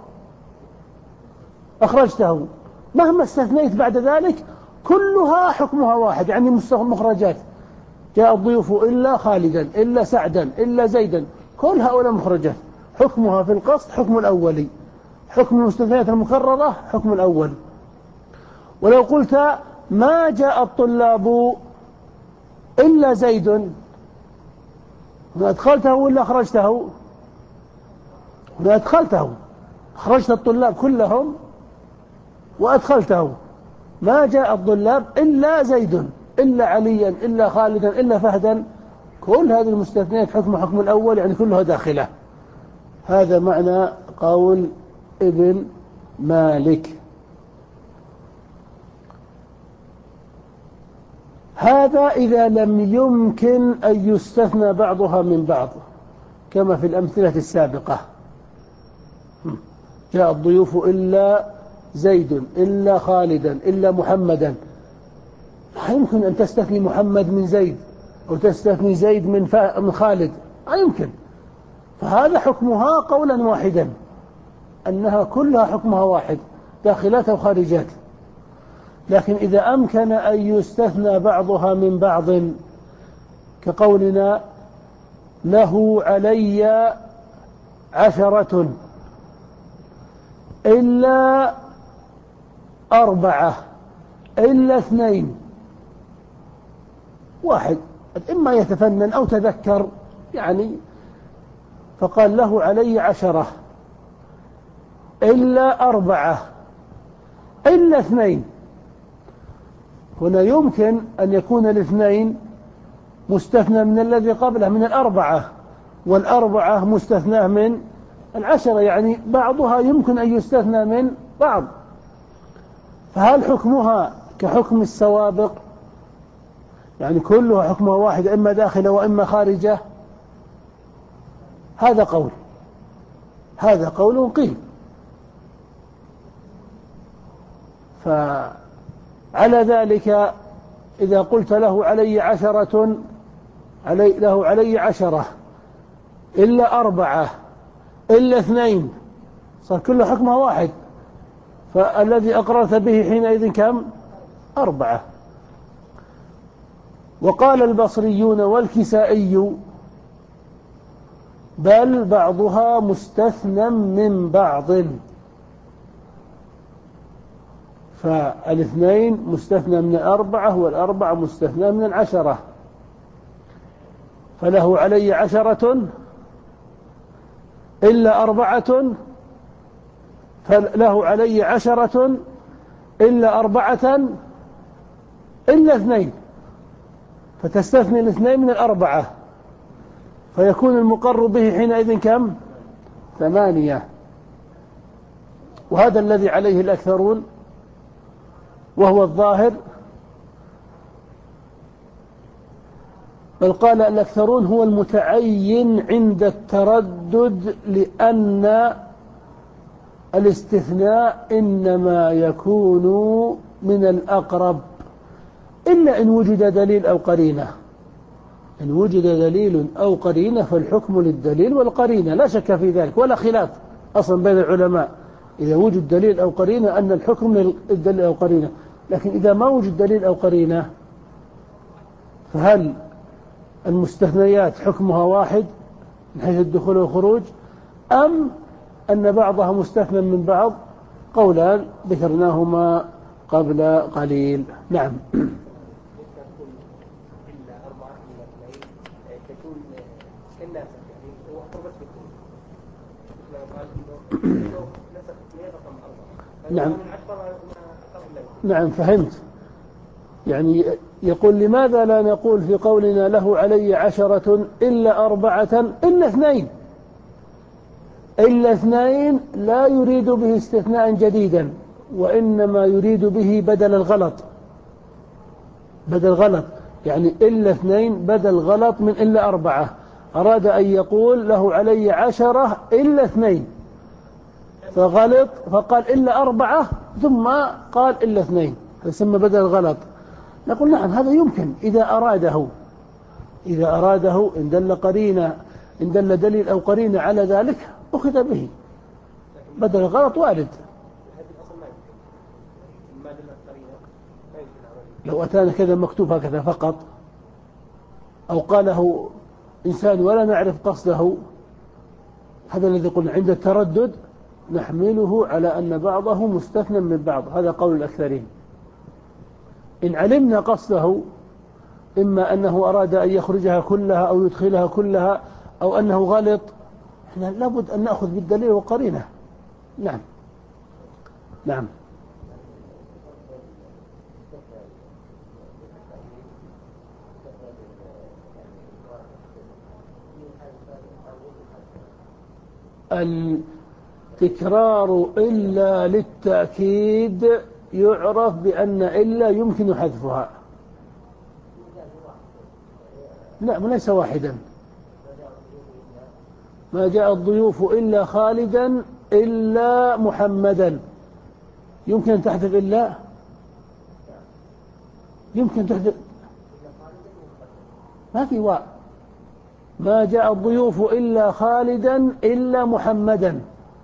أخرجته. مهما استثنيت بعد ذلك كلها حكمها واحد، يعني مخرجات. جاء الضيوف إلا خالدا إلا سعدا إلا زيدا، كل هؤلاء مخرجات. حكمها في القصد حكم الأولي، حكم المستثنيات المكررة حكم الأول. ولو قلت ما جاء الطلاب إلا زيد، هنا أدخلته ولا أخرجته؟ هنا أدخلته، أخرجت الطلاب كلهم وأدخلته، ما جاء الطلاب إلا زيد إلا عليا إلا خالدا إلا فهدا، كل هذه المستثنيات حكم حكم الأول، يعني كلها داخلة. هذا معنى قول ابن مالك. هذا إذا لم يمكن أن يستثنى بعضها من بعض، كما في الأمثلة السابقة، جاء الضيوف إلا زيد إلا خالدا إلا محمدا، لا يمكن أن تستثني محمد من زيد أو تستثني زيد من من خالد، لا يمكن. فهذا حكمها قولا واحدا، أنها كلها حكمها واحد، داخلات وخارجات. لكن إذا أمكن أن يستثنى بعضها من بعض، كقولنا له علي عشرة إلا أربعة إلا اثنين، واحد إما يتفنن أو تذكر يعني، فقال له علي عشرة إلا أربعة إلا اثنين. هنا يمكن أن يكون الاثنين مستثنى من الذي قبله من الأربعة، والأربعة مستثنى من العشرة، يعني بعضها يمكن أن يستثنى من بعض. فهل حكمها كحكم السوابق، يعني كلها حكمها واحد، إما داخلة وإما خارجة؟ هذا قول، هذا قول قيل. فعلى ذلك إذا قلت له علي عشرة علي له علي عشرة إلا أربعة إلا اثنين، صار كل حكمها واحد، فالذي أقررت به حينئذ كم؟ أربعة. وقال البصريون والكسائي بل بعضها مستثنى من بعض، فالاثنين مستثنى من الأربعة والأربعة مستثنى من العشرة، فله علي عشرة إلا أربعة، فله علي عشرة إلا أربعة إلا اثنين، فتستثني الاثنين من الأربعة، فيكون المقر به حينئذ كم؟ ثمانية. وهذا الذي عليه الأكثرون وهو الظاهر، بل قال الأكثرون هو المتعين عند التردد، لأن الاستثناء إنما يكون من الأقرب، إلا إن وجد دليل أو قرينة. إن وجد دليل أو قرينة فالحكم للدليل والقرينة، لا شك في ذلك ولا خلاف أصلا بين العلماء، إذا وجد دليل أو قرينة أن الحكم للدليل أو قرينة. لكن إذا ما وجد دليل أو قرينة، فهل المستثنيات حكمها واحد من حيث الدخول والخروج، أم أن بعضها مستثنى من بعض؟ قولان ذكرناهما قبل قليل. نعم. نعم نعم فهمت. يعني يقول لماذا لا نقول في قولنا له علي عشرة إلا أربعة إلا اثنين؟ إلا اثنين لا يريد به استثناء جديدا، وإنما يريد به بدل الغلط، بدل غلط، يعني إلا اثنين بدل غلط من إلا أربعة. أراد أن يقول له علي عشرة إلا اثنين، فغلط فقال إلا أربعة ثم قال إلا اثنين، يسمى بدل الغلط. نقول نعم هذا يمكن إذا أراده، إذا أراده إن دل قرينة، إن دل دليل أو قرينة على ذلك أخذ به، بدل الغلط وارد. لو أتانا كذا مكتوب هكذا فقط، أو قاله إنسان ولا نعرف قصده، هذا الذي قلنا عند التردد نحمله على أن بعضه مستثنى من بعض، هذا قول الأكثرين. إن علمنا قصده إما أنه أراد أن يخرجها كلها أو يدخلها كلها أو أنه غلط، إحنا لابد أن نأخذ بالدليل وقرينه. نعم نعم. التكرار إلا للتأكيد يعرف بأن إلا يمكن حذفها. نعم ليس واحدا. ما جاء الضيوف إلا خالدا إلا محمدا، يمكن أن تحذف إلا، يمكن تحذف، ما في واء. ما جاء الضيوف إلا خالدا إلا محمدا،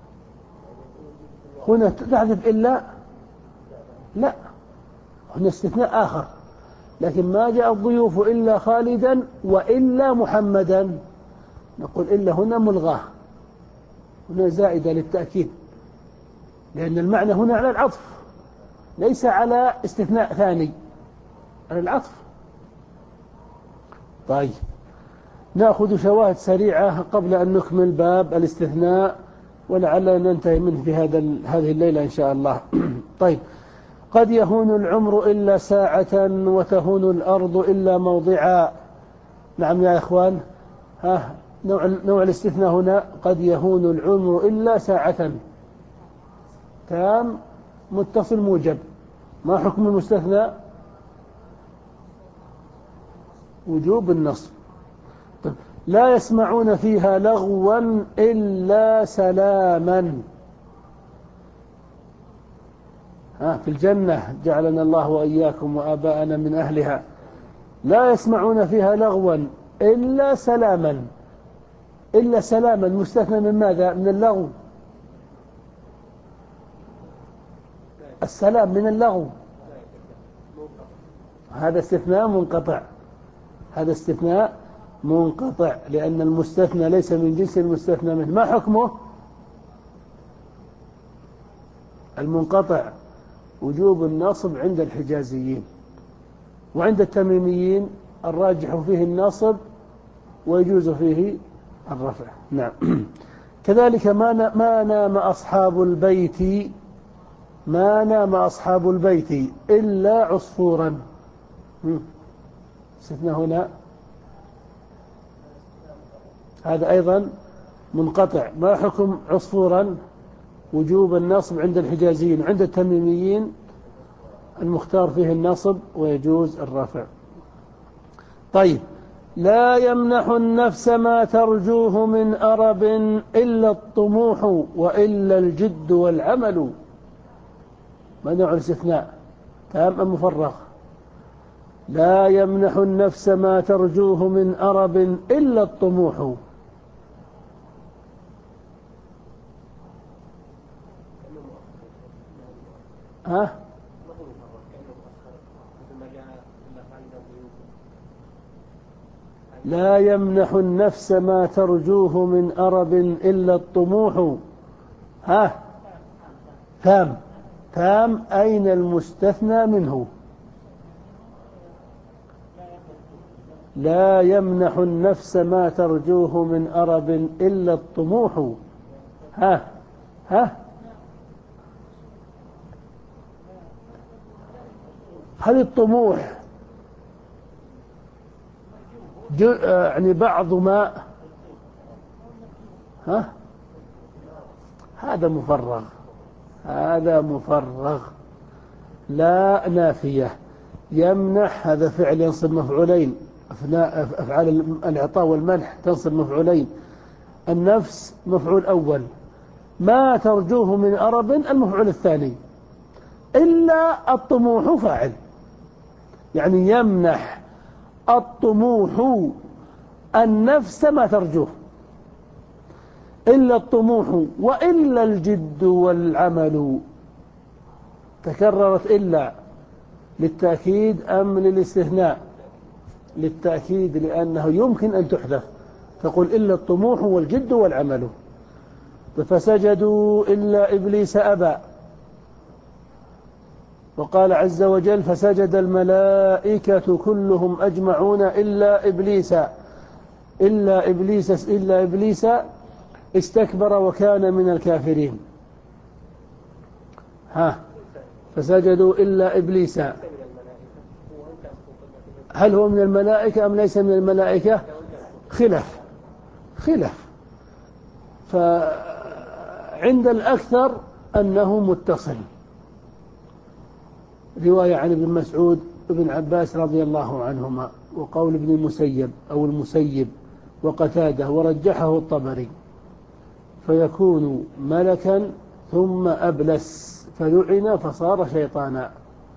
هنا تحذف إلا؟ لا، هنا استثناء آخر. لكن ما جاء الضيوف إلا خالدا وإلا محمدا، نقول إلا هنا ملغاه، هنا زائدة للتأكيد، لأن المعنى هنا على العطف ليس على استثناء ثاني، على العطف. طيب نأخذ شواهد سريعة قبل أن نكمل باب الاستثناء، ولعلنا ننتهي منه في هذا هذه الليلة إن شاء الله. طيب، قد يهون العمر إلا ساعة وتهون الأرض إلا موضعا. نعم يا إخوان، ها نوع, نوع الاستثناء هنا قد يهون العمر إلا ساعة، تام متصل موجب. ما حكم المستثنى؟ وجوب النصب. طيب. لا يسمعون فيها لغوا إلا سلاما. ها في الجنة جعلنا الله وإياكم وآباءنا من أهلها. لا يسمعون فيها لغوا إلا سلاما. إلا سلاما مستثنى من ماذا؟ من اللغو. السلام من اللغو، هذا استثناء منقطع، هذا استثناء منقطع، لأن المستثنى ليس من جنس المستثنى منه. ما حكمه؟ المنقطع وجوب النصب عند الحجازيين، وعند التميميين الراجح فيه النصب ويجوز فيه الرفع. نعم. كذلك ما ما نام أصحاب البيت، ما نام أصحاب البيت إلا عصفورا. استثناء هنا هذا أيضا منقطع. ما حكم عصفورا؟ وجوب النصب عند الحجازيين، عند التميميين المختار فيه النصب ويجوز الرفع. طيب، لا يمنح النفس ما ترجوه من أرب إلا الطموح وإلا الجد والعمل. ما نوع الاستثناء؟ تام أم مفرغ؟ لا يمنح النفس ما ترجوه من أرب إلا الطموح. ها؟ لا يمنح النفس ما ترجوه من أرب إلا الطموح. ها؟ تام. تام أين المستثنى منه؟ لا يمنح النفس ما ترجوه من أرب إلا الطموح. ها؟ ها؟ هل الطموح يعني بعض ما؟ ها؟ هذا مفرغ، هذا مفرغ. لا نافية. يمنح هذا فعل ينصب مفعولين، أفعال الإعطاء والمنح تنصب مفعولين. النفس مفعول أول، ما ترجوه من أرب المفعول الثاني، إلا الطموح فاعل، يعني يمنح الطموح النفس ما ترجوه، إلا الطموح وإلا الجد والعمل. تكررت إلا للتأكيد أم للاستثناء؟ للتأكيد، لأنه يمكن أن تحذف، تقول إلا الطموح والجد والعمل. فسجدوا إلا إبليس أبى. وقال عز وجل فسجد الملائكة كلهم أجمعون إلا إبليس إلا إبليس إلا إبليس استكبر وكان من الكافرين. ها فسجدوا إلا إبليس، هل هو من الملائكة أم ليس من الملائكة؟ خلاف خلاف فعند الأكثر أنه متصل. رواية عن ابن مسعود وابن عباس رضي الله عنهما، وقول ابن المسيب أو المسيب وقتاده ورجحه الطبري، فيكون ملكا ثم أبلس فلعن فصار شيطانا.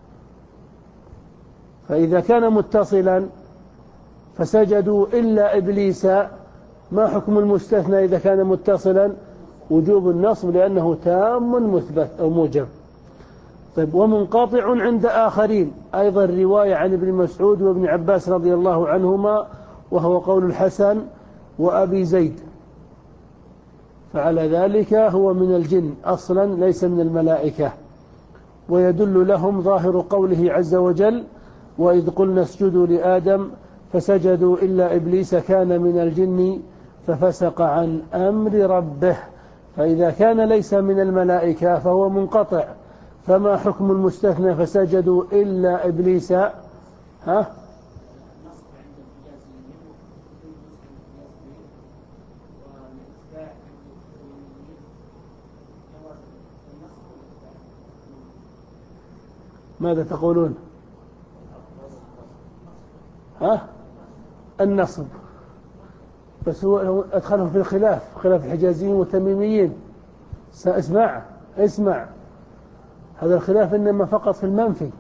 فإذا كان متصلا فسجدوا إلا إبليس، ما حكم المستثنى إذا كان متصلا؟ وجوب النصب لأنه تام مثبت أو موجب. طيب ومنقطع عند آخرين، أيضا رواية عن ابن مسعود وابن عباس رضي الله عنهما، وهو قول الحسن وأبي زيد، فعلى ذلك هو من الجن أصلا ليس من الملائكة. ويدل لهم ظاهر قوله عز وجل وإذ قلنا اسجدوا لآدم فسجدوا إلا إبليس كان من الجن ففسق عن أمر ربه. فإذا كان ليس من الملائكة فهو منقطع، فما حكم المستثنى فسجدوا إلا إبليس؟ ها؟ ماذا تقولون؟ ها؟ النصب، بس هو أدخلهم في الخلاف، خلاف الحجازيين والتميميين. اسمع اسمع هذا الخلاف إنما فقط في المنفي،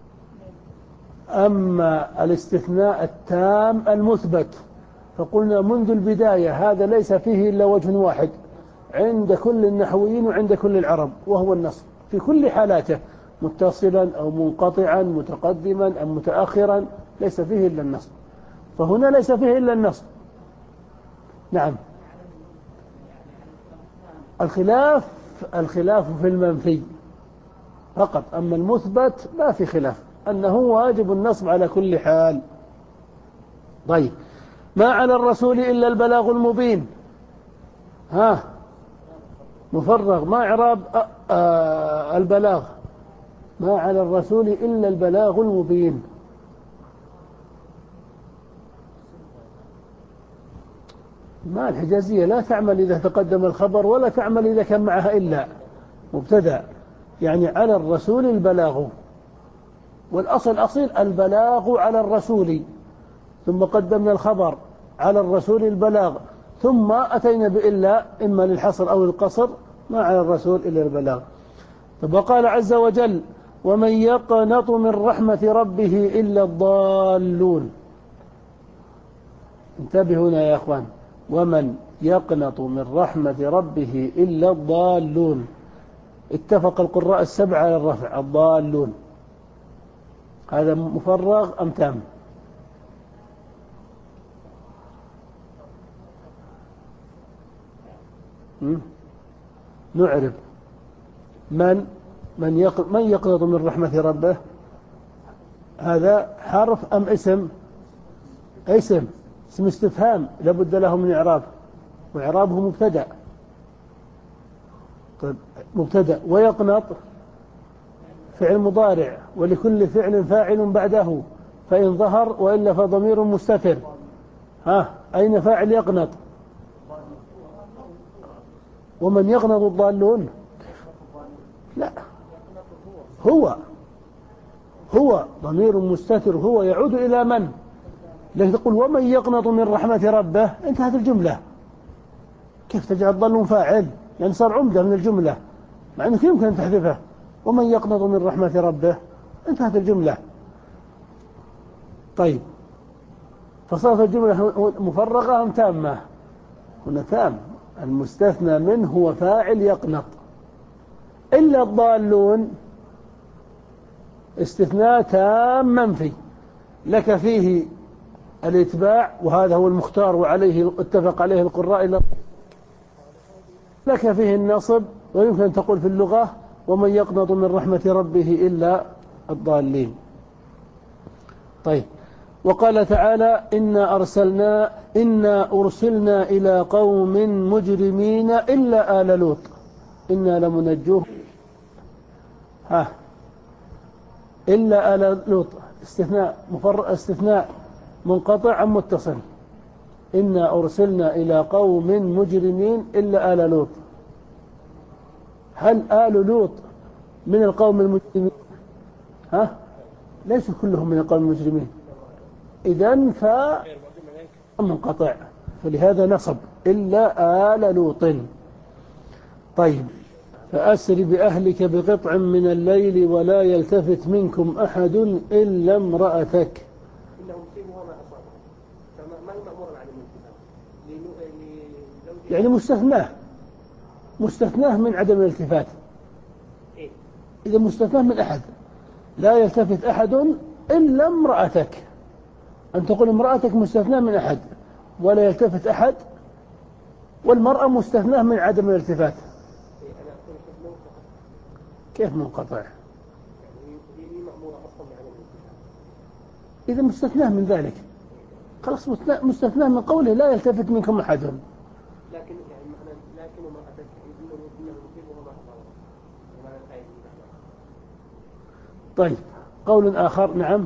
أما الاستثناء التام المثبت فقلنا منذ البداية هذا ليس فيه إلا وجه واحد عند كل النحويين وعند كل العرب، وهو النصب في كل حالاته، متصلا أو منقطعا، متقدما أم متأخرا، ليس فيه إلا النصب. فهنا ليس فيه إلا النصب. نعم، الخلاف الخلاف في المنفي فقط، أما المثبت ما في خلاف أنه واجب النصب على كل حال. طيب ما على الرسول إلا البلاغ المبين. ها مفرغ، ما إعراب البلاغ؟ ما على الرسول إلا البلاغ المبين. ما الحجازية لا تعمل إذا تقدم الخبر ولا تعمل إذا كان معها إلا مبتدأ، يعني على الرسول البلاغ، والأصل أصيل البلاغ على الرسول، ثم قدمنا الخبر على الرسول البلاغ، ثم أتينا بإلا إما للحصر أو القصر، ما على الرسول إلا البلاغ. وقال عز وجل ومن يقنط من رحمة ربه إلا الضالون. انتبهوا هنا يا أخوان، ومن يقنط من رحمة ربه إلا الضالون. اتفق القراء السبع على الرفع الضالون. هذا مفرغ أم تام؟ نعرف من من يقنط من يقنط من رحمة ربه، هذا حرف أم اسم؟ اسم اسم استفهام لابد له من إعراب، وإعرابه مبتدأ. طيب مبتدأ، ويقنط فعل مضارع، ولكل فعل فاعل بعده فإن ظهر، وإلا فضمير مستتر. ها أين فاعل يقنط؟ ومن يقنط الضالون؟ لا، هو هو ضمير مستتر، هو يعود إلى من؟ لكن تقول ومن يقنط من رحمة ربه، انتهت الجملة. كيف تجعل ضال فاعل؟ يعني صار عمدة من الجملة، مع أنك يمكن أن تحذفه. ومن يقنط من رحمة ربه، انتهت الجملة. طيب فصارت الجملة مفرغة أم تامة؟ هنا تام، المستثنى منه هو فاعل يقنط. إلا الضالون استثناء تام منفي، لك فيه الاتباع، وهذا هو المختار وعليه اتفق عليه القراء، لك فيه النصب، ويمكن أن تقول في اللغة ومن يقنط من رحمة ربه إلا الضالين. طيب، وقال تعالى إنا أرسلنا إنا أرسلنا إلى قوم مجرمين إلا آل لوط إنا لمنجوه ها إلا آل لوط استثناء مفر استثناء منقطع عن متصل. إنا أرسلنا إلى قوم مجرمين إلا آل لوط. هل آل لوط من القوم المجرمين؟ ها؟ ليسوا كلهم من القوم المجرمين. إذن فمنقطع، فلهذا نصب إلا آل لوط. طيب، فأسر بأهلك بقطع من الليل ولا يلتفت منكم أحد إلا امرأتك. يعني مستثناه مستثناه من عدم الالتفات. إذا مستثناه من أحد، لا يلتفت أحد إلا امرأتك، أن تقول امرأتك مستثناه من أحد ولا يلتفت أحد، والمرأة مستثناه من عدم الالتفات. كيف منقطع؟ إذا مستثناه من ذلك خلاص، مستثناه من قوله لا يلتفت منكم أحد. لكن يعني معنى لكن امرأتك إنه يصيبها ما أصابها. طيب، قول آخر. نعم.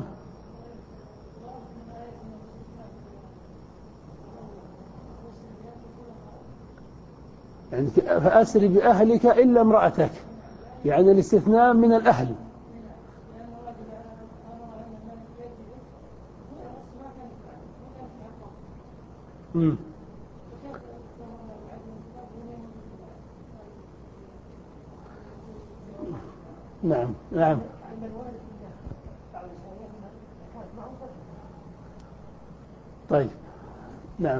يعني فأسر بأهلك إلا امرأتك، يعني الاستثناء من الأهل. مم. نعم نعم. طيب، نعم.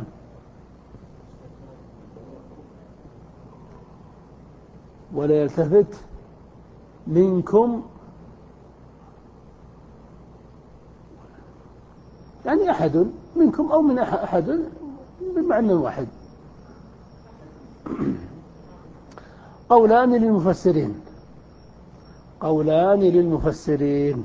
ولا يلتفت منكم يعني أحد منكم أو من أحد بمعنى واحد. قولان للمفسرين قولان للمفسرين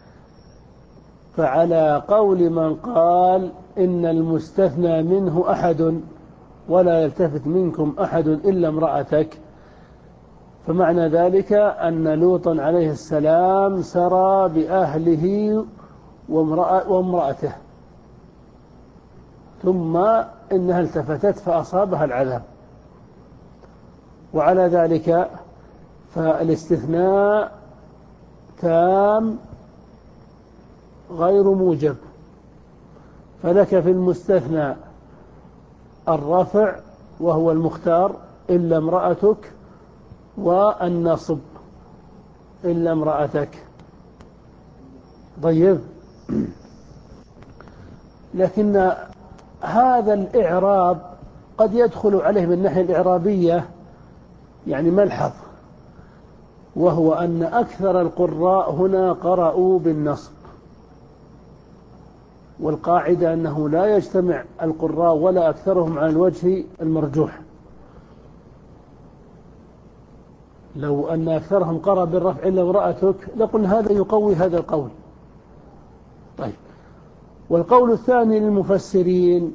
فعلى قول من قال إن المستثنى منه أحد ولا يلتفت منكم أحد إلا امرأتك، فمعنى ذلك أن لوطا عليه السلام سرى بأهله وامرأته، ثم إنها التفتت فأصابها العذاب. وعلى ذلك فالاستثناء تام غير موجب، فلك في المستثنى الرفع وهو المختار إلا امرأتك، والنصب إلا امرأتك. طيب، لكن هذا الإعراب قد يدخل عليه من الناحية الإعرابية يعني ملحظ، وهو أن أكثر القراء هنا قرأوا بالنصب، والقاعدة أنه لا يجتمع القراء ولا أكثرهم على الوجه المرجوح. لو أن أكثرهم قرأ بالرفع إلا امرأتك لقلنا هذا يقوي هذا القول. طيب، والقول الثاني للمفسرين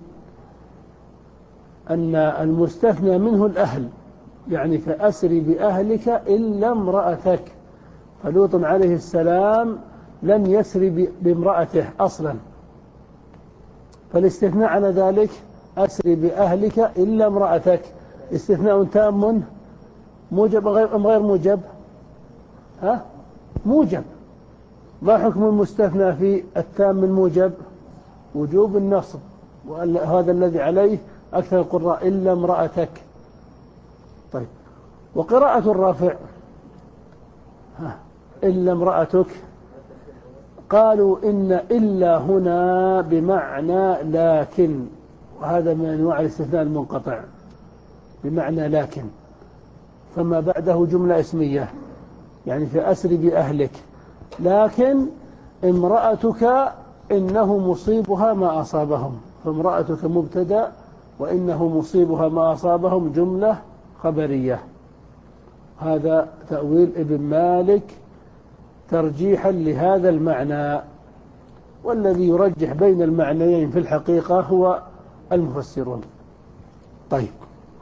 أن المستثنى منه الأهل، يعني فأسر بأهلك إلا امرأتك، فلوط عليه السلام لم يسر بامرأته أصلا، فالاستثناء على ذلك أسر بأهلك إلا امرأتك استثناء تام موجب أم غير موجب؟ ها؟ موجب. ما حكم المستثنى في التام الموجب؟ وجوب النصب، وهذا الذي عليه أكثر القراء إلا امرأتك. طيب، وقراءة الرافع ها إلا امرأتك قالوا إن إلا هنا بمعنى لكن، وهذا من أنواع الاستثناء المنقطع بمعنى لكن، فما بعده جملة اسمية، يعني في أسر بأهلك لكن امرأتك إنه مصيبها ما أصابهم، فامرأتك مبتدأ وإنه مصيبها ما أصابهم جملة خبرية. هذا تأويل ابن مالك ترجيحا لهذا المعنى، والذي يرجح بين المعنيين في الحقيقة هو المفسرون. طيب،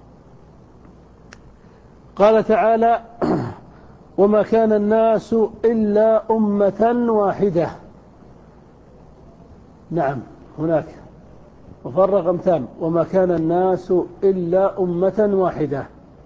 قال تعالى: وما كان الناس إلا أمة واحدة. نعم، هناك مفرغ أم تام؟ وما كان الناس إلا أمة واحدة.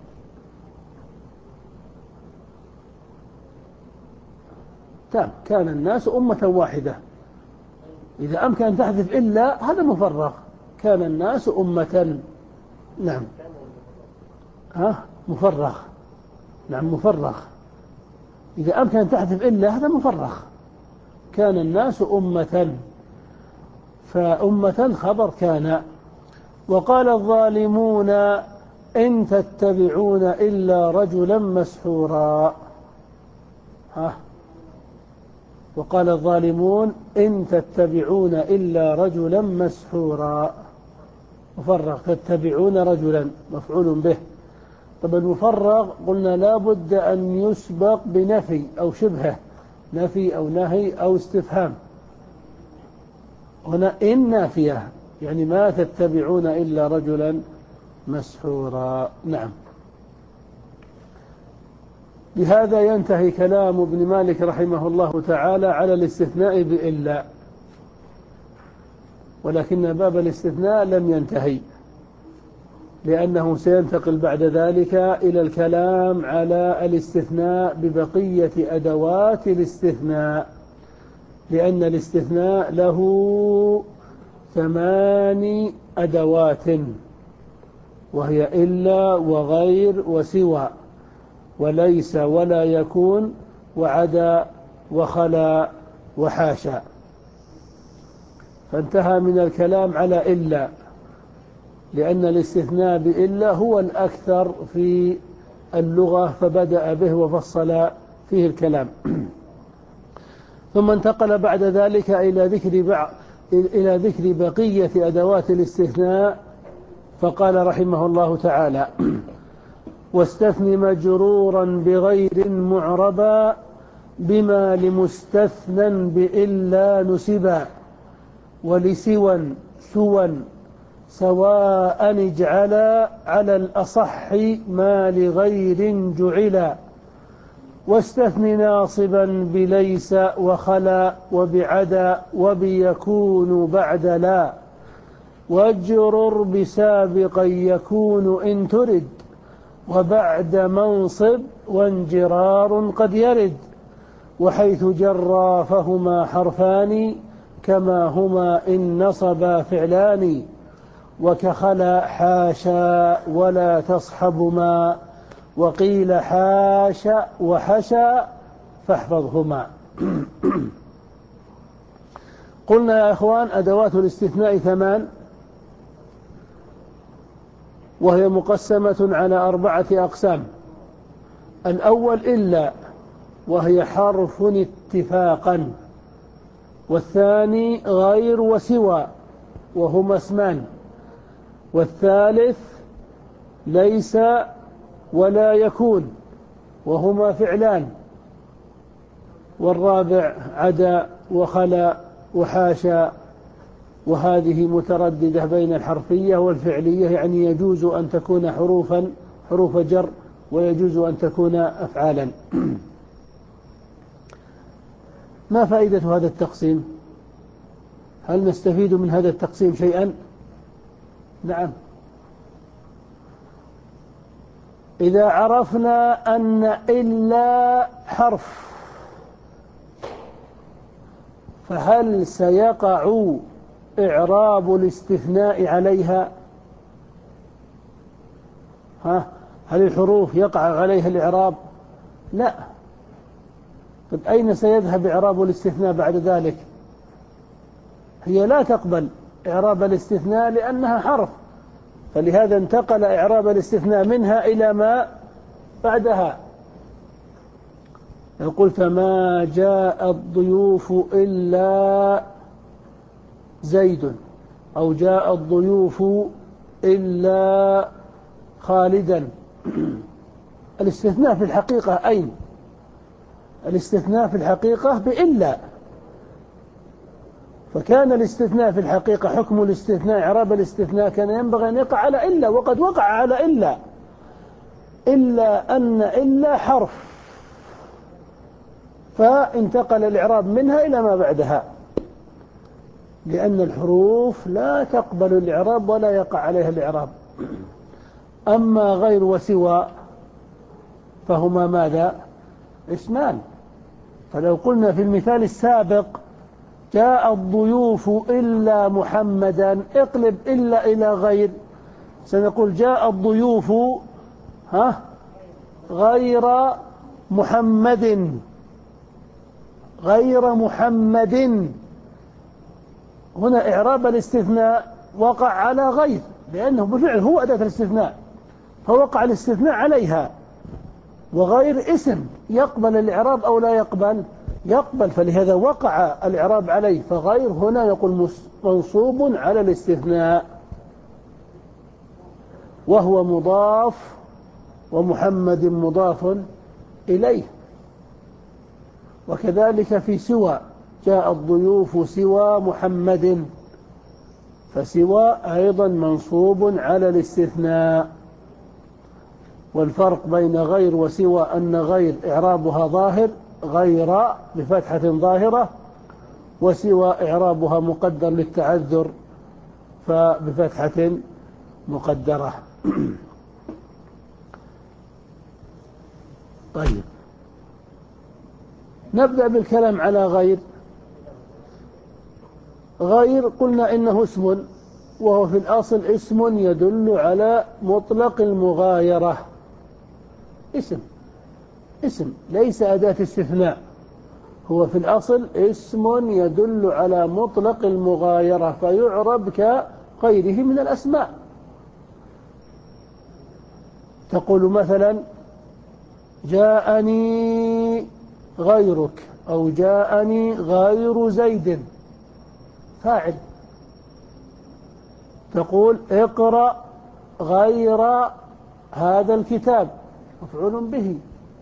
تام، كان الناس أمة واحدة. إذا أمكن أن تحذف إلا هذا مفرغ. كان الناس أمة. نعم، ها مفرغ. نعم مفرغ. إذا أمكن أن تحذف إلا هذا مفرغ. كان الناس أمة، فأمة خبر كان. وقال الظالمون إن تتبعون إلا رجلا مسحورا. ها، وقال الظالمون إن تتبعون إلا رجلا مسحورا. مفرغ، تتبعون رجلا مفعول به. طب المفرغ قلنا لا بد أن يسبق بنفي أو شبهه، نفي أو نهي أو استفهام. هنا إن نافية، يعني ما تتبعون إلا رجلا مسحورا. نعم. بهذا ينتهي كلام ابن مالك رحمه الله تعالى على الاستثناء بإلا، ولكن باب الاستثناء لم ينتهي، لأنه سينتقل بعد ذلك إلى الكلام على الاستثناء ببقية أدوات الاستثناء، لأن الاستثناء له ثماني أدوات، وهي إلا وغير وسوى وليس ولا يكون وعدا وخلا وحاشا. فانتهى من الكلام على إلا، لأن الاستثناء بإلا هو الأكثر في اللغة، فبدأ به وفصل فيه الكلام. ثم انتقل بعد ذلك إلى ذكر بعض إلى ذكر بقية أدوات الاستثناء، فقال رحمه الله تعالى: واستثن مجرورا بغير معربا بما لمستثنى بإلا نسبا ولسوى سوى سواء اجعلا على الأصح ما لغير جعلا واستثن ناصبا بليس وخلا وبعدا وبيكون بعد لا واجرر بسابقا يكون إن ترد وبعد منصب وانجرار قد يرد وحيث جرا فهما حرفان كما هما إن نصبا فعلان وكخلا حاشا ولا تصحبما وقيل حاشا وحشا فاحفظهما. قلنا يا أخوان أدوات الاستثناء ثمان، وهي مقسمة على أربعة أقسام. الأول إلا، وهي حرف اتفاقا، والثاني غير وسوى وهما اسمان، والثالث ليس ولا يكون وهما فعلان، والرابع عدا وخلا وحاشا، وهذه مترددة بين الحرفية والفعلية، يعني يجوز أن تكون حروفا حروف جر ويجوز أن تكون أفعالا. ما فائدة هذا التقسيم؟ هل نستفيد من هذا التقسيم شيئا؟ نعم، إذا عرفنا أن إلا حرف فهل سيقع إعراب الاستثناء عليها؟ ها، هل الحروف يقع عليها الإعراب؟ لا. طيب أين سيذهب إعراب الاستثناء بعد ذلك؟ هي لا تقبل إعراب الاستثناء لأنها حرف، فلهذا انتقل إعراب الاستثناء منها إلى ما بعدها. لو قلت ما جاء الضيوف إلا زيد، أو جاء الضيوف إلا خالدا، الاستثناء في الحقيقة أين؟ الاستثناء في الحقيقة بإلا، فكان الاستثناء في الحقيقة حكم الاستثناء إعراب الاستثناء كان ينبغي أن يقع على إلا، وقد وقع على إلا، إلا أن إلا حرف فانتقل الإعراب منها إلى ما بعدها، لأن الحروف لا تقبل الإعراب ولا يقع عليها الإعراب. أما غير وسوى فهما ماذا؟ اسمان. فلو قلنا في المثال السابق جاء الضيوف إلا محمدا، اقلب إلا إلى غير، سنقول جاء الضيوف ها غير محمد، غير محمد. هنا إعراب الاستثناء وقع على غير، لأنه بالفعل هو أداة الاستثناء فوقع الاستثناء عليها، وغير اسم يقبل الإعراب أو لا يقبل؟ يقبل، فلهذا وقع الإعراب عليه، فغير هنا يقول منصوب على الاستثناء وهو مضاف، ومحمد مضاف إليه. وكذلك في سوى جاء الضيوف سوى محمد، فسوى أيضا منصوب على الاستثناء. والفرق بين غير وسوى أن غير إعرابها ظاهر، غير بفتحة ظاهرة، وسوى إعرابها مقدر للتعذر فبفتحة مقدرة. طيب، نبدأ بالكلام على غير. غير قلنا إنه اسم، وهو في الأصل اسم يدل على مطلق المغايرة. اسم اسم ليس أداة استثناء، هو في الأصل اسم يدل على مطلق المغايرة، فيعرب كغيره من الأسماء. تقول مثلا جاءني غيرك، أو جاءني غير زيد، فاعل. تقول اقرأ غير هذا الكتاب، مفعول به.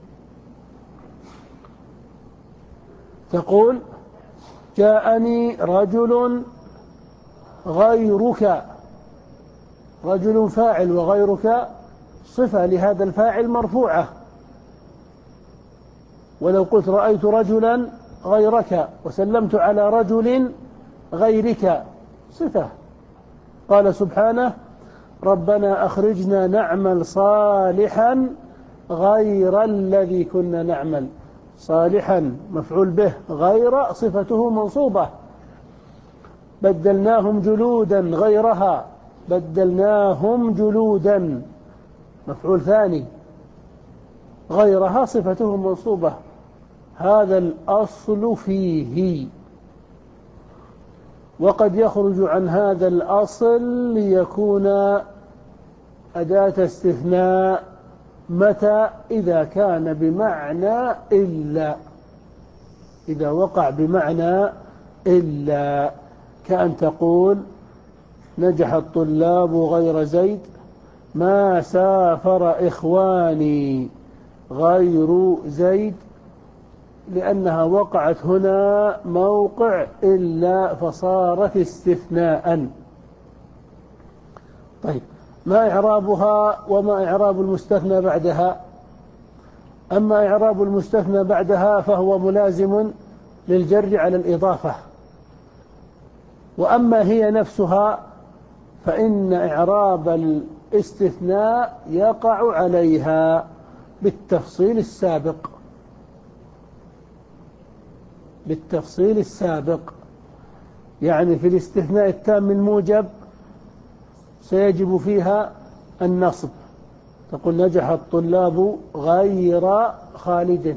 تقول جاءني رجل غيرك، رجل فاعل وغيرك صفة لهذا الفاعل مرفوعة. ولو قلت رأيت رجلا غيرك وسلمت على رجل غيرك صفة. قال سبحانه ربنا أخرجنا نعمل صالحا غير الذي كنا نعمل. صالحا مفعول به، غير صفته منصوبة. بدلناهم جلودا غيرها، بدلناهم جلودا مفعول ثاني، غيرها صفته منصوبة. هذا الأصل فيه. وقد يخرج عن هذا الأصل ليكون أداة استثناء متى؟ إذا كان بمعنى إلا، إذا وقع بمعنى إلا، كأن تقول نجح الطلاب غير زيد، ما سافر إخواني غير زيد، لأنها وقعت هنا موقع إلا فصارت استثناء. طيب، ما إعرابها وما إعراب المستثنى بعدها؟ أما إعراب المستثنى بعدها فهو ملازم للجر على الإضافة، وأما هي نفسها فإن إعراب الاستثناء يقع عليها بالتفصيل السابق، بالتفصيل السابق. يعني في الاستثناء التام الموجب سيجب فيها النصب، تقول نجح الطلاب غير خالد.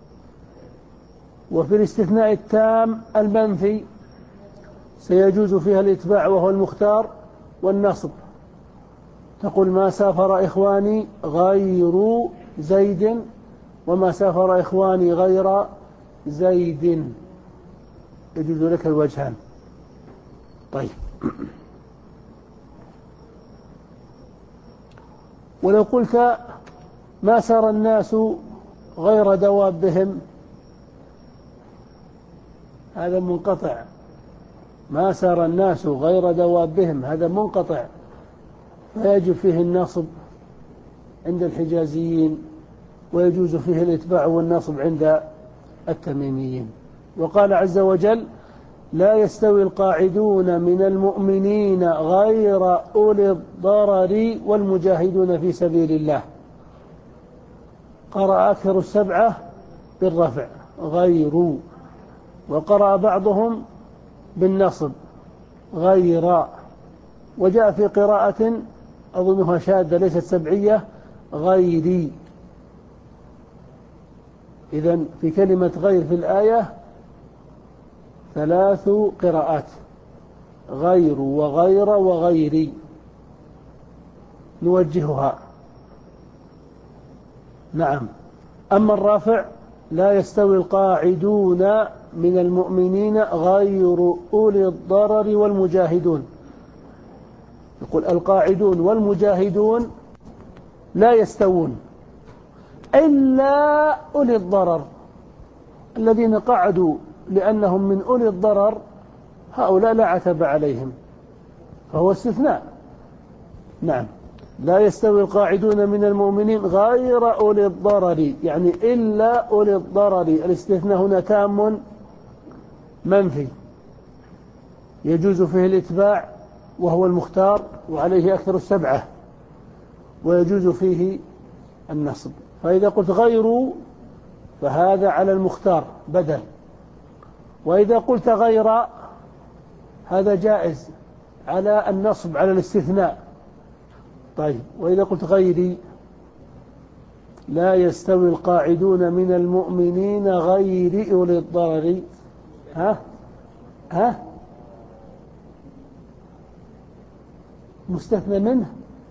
وفي الاستثناء التام المنفي سيجوز فيها الإتباع وهو المختار والنصب، تقول ما سافر إخواني غير زيد، وما سافر إخواني غير زيد، يجوز لك الوجهان. طيب، ولو قلت ما سار الناس غير دوابهم، هذا منقطع. ما سار الناس غير دوابهم، هذا منقطع، فيجب فيه النصب عند الحجازيين، ويجوز فيه الإتباع والنصب عند التميميين. وقال عز وجل: لا يستوي القاعدون من المؤمنين غير أولي الضرر والمجاهدون في سبيل الله. قرأ أكثر السبعة بالرفع غير، وقرأ بعضهم بالنصب غير، وجاء في قراءة أظنها شاذة ليست سبعية غيري. إذن في كلمة غير في الآية ثلاث قراءات: غير وغير وغيري، نوجهها. نعم. أما الرافع: لا يستوي القاعدون من المؤمنين غير أولي الضرر والمجاهدون. يقول القاعدون والمجاهدون لا يستوون إلا أولي الضرر، الذين قعدوا لأنهم من أولي الضرر، هؤلاء لا عتب عليهم، فهو استثناء. نعم. لا يستوي القاعدون من المؤمنين غير أولي الضرر، يعني إلا أولي الضرر. الاستثناء هنا تام منفي، يجوز فيه الإتباع وهو المختار وعليه أكثر السبعة، ويجوز فيه النصب. فإذا قلت غير فهذا على المختار بدل، وإذا قلت غير هذا جائز على النصب على الاستثناء. طيب، وإذا قلت غيري: لا يستوي القاعدون من المؤمنين غير أولي الضرر. ها ها مستثنى منه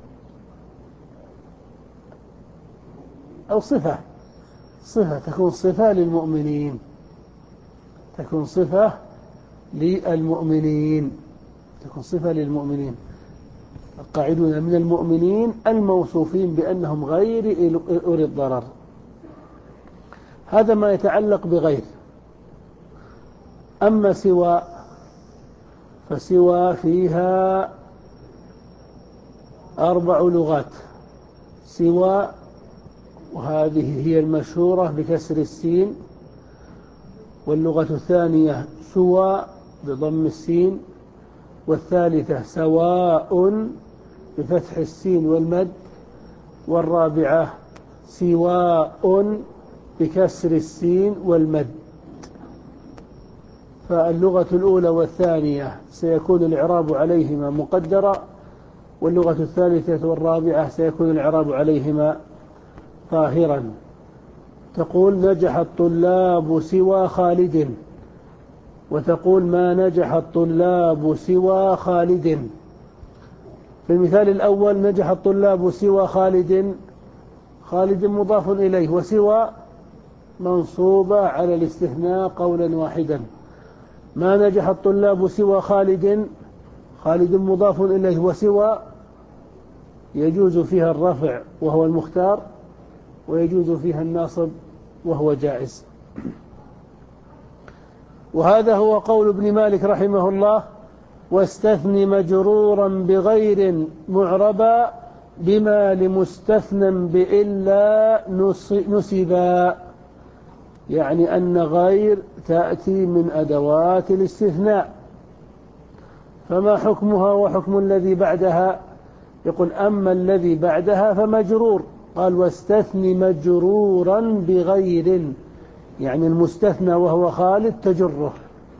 أو صفة صفة تكون صفة للمؤمنين، تكون صفة للمؤمنين تكون صفة للمؤمنين القاعدون من المؤمنين الموصوفين بأنهم غير أولي الضرر. هذا ما يتعلق بغير. أما سوى فسوى فيها أربع لغات: سوى، وهذه هي المشهورة بكسر السين، واللغة الثانية سوى بضم السين، والثالثة سواء بفتح السين والمد، والرابعة سواء بكسر السين والمد. فاللغة الأولى والثانية سيكون الإعراب عليهما مقدرا، واللغة الثالثة والرابعة سيكون الإعراب عليهما ظاهرا. تقول نجح الطلاب سوى خالد، وتقول ما نجح الطلاب سوى خالد. في المثال الأول نجح الطلاب سوى خالد، خالد مضاف إليه، وسوى منصوبة على الاستثناء قولا واحدا. ما نجح الطلاب سوى خالد، خالد مضاف إليه، وسوى يجوز فيها الرفع وهو المختار، ويجوز فيها الناصب وهو جائز. وهذا هو قول ابن مالك رحمه الله: واستثن مجرورا بغير معربا بما لمستثنى بإلا نسبا. يعني أن غير تأتي من أدوات الاستثناء، فما حكمها وحكم الذي بعدها؟ يقول أما الذي بعدها فمجرور. قال واستثن مجرورا بغير، يعني المستثنى وهو خالد تجره.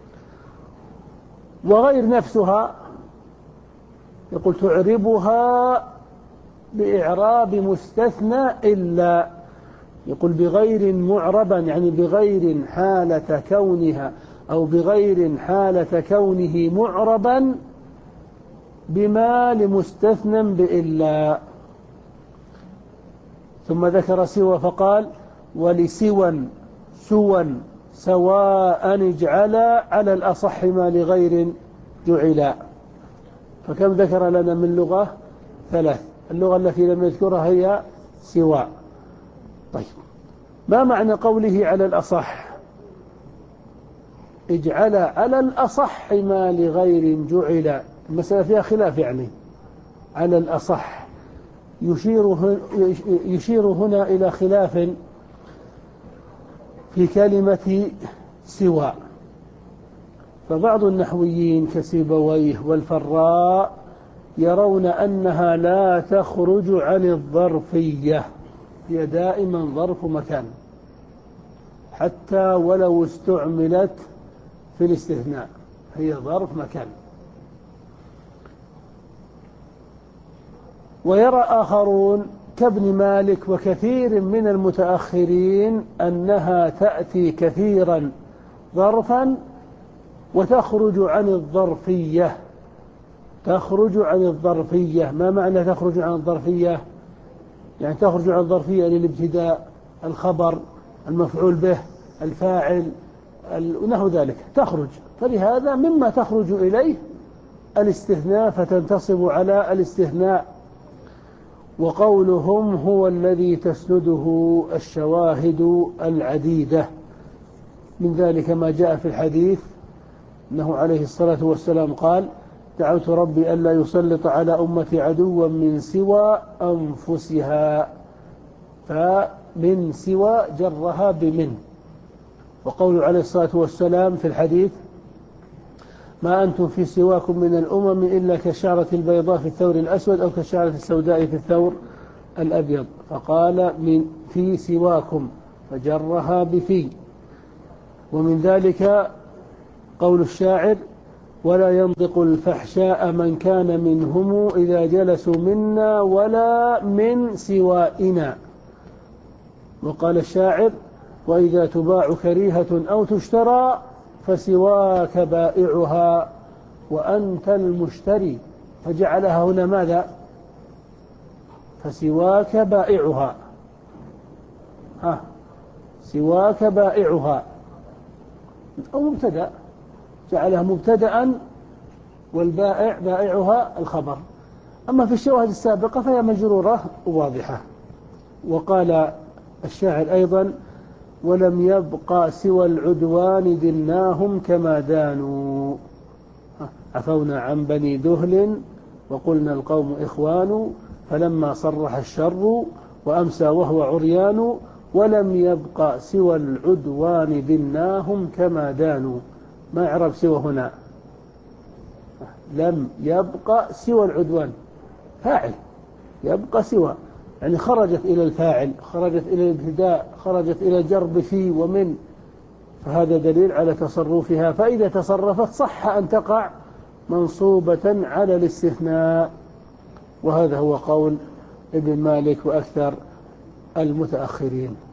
وغير نفسها يقول تعربها بإعراب مستثنى إلا. يقول بغير معربا، يعني بغير حالة كونها أو بغير حالة كونه معربا بما لمستثنى بإلا. ثم ذكر سوى فقال ولسوى سوى سواء اجعلا على الأصح ما لغير جعلا. فكم ذكر لنا من لغة؟ ثلاث. اللغة التي لم يذكرها هي سوى. طيب، ما معنى قوله على الأصح؟ اجعل على الأصح ما لغير جعل. المسألة فيها خلاف يعني على الأصح، يشير يشير هنا إلى خلاف في كلمة سوى. فبعض النحويين كسيبويه والفراء يرون أنها لا تخرج عن الظرفية، هي دائما ظرف مكان حتى ولو استعملت في الاستثناء، هي ظرف مكان. ويرى آخرون كابن مالك وكثير من المتأخرين أنها تأتي كثيرا ظرفا وتخرج عن الظرفية. تخرج عن الظرفية، ما معنى تخرج عن الظرفية؟ يعني تخرج عن الظرفية للابتداء، الخبر، المفعول به، الفاعل، ونحو ذلك تخرج. فلهذا مما تخرج إليه الاستثناء فتنتصب على الاستثناء. وقولهم هو الذي تسنده الشواهد العديدة، من ذلك ما جاء في الحديث أنه عليه الصلاة والسلام قال: دعوت ربي ألا يسلط على أمتي عدوا من سوى أنفسها، فمن سوى جرها بمن. وقول عليه الصلاة والسلام في الحديث: ما أنتم في سواكم من الأمم إلا كالشعرة البيضاء في الثور الأسود أو كالشعرة السوداء في الثور الأبيض، فقال من في سواكم فجرها بفي. ومن ذلك قول الشاعر: ولا ينطق الفحشاء من كان منهم إذا جلسوا منا ولا من سوائنا. وقال الشاعر: وإذا تباع كريهة أو تشترى فسواك بائعها وأنت المشتري. فجعلها هنا ماذا؟ فسواك بائعها، ها سواك بائعها، أو مبتدأ، جعلها مبتدأ والبائع بائعها الخبر. أما في الشواهد السابقة فهي مجرورة واضحة. وقال الشاعر أيضا: ولم يبقى سوى العدوان دناهم كما دانوا، عفونا عن بني دهل وقلنا القوم إخوان، فلما صرح الشر وأمسى وهو عريان، ولم يبقى سوى العدوان دناهم كما دانوا. ما يعرف سوى هنا؟ لم يبقى سوى العدوان، فاعل، يبقى سوى يعني خرجت إلى الفاعل، خرجت إلى الابتداء، خرجت إلى جرب في ومن، فهذا دليل على تصرفها. فإذا تصرفت صح أن تقع منصوبة على الاستثناء. وهذا هو قول ابن مالك وأكثر المتأخرين.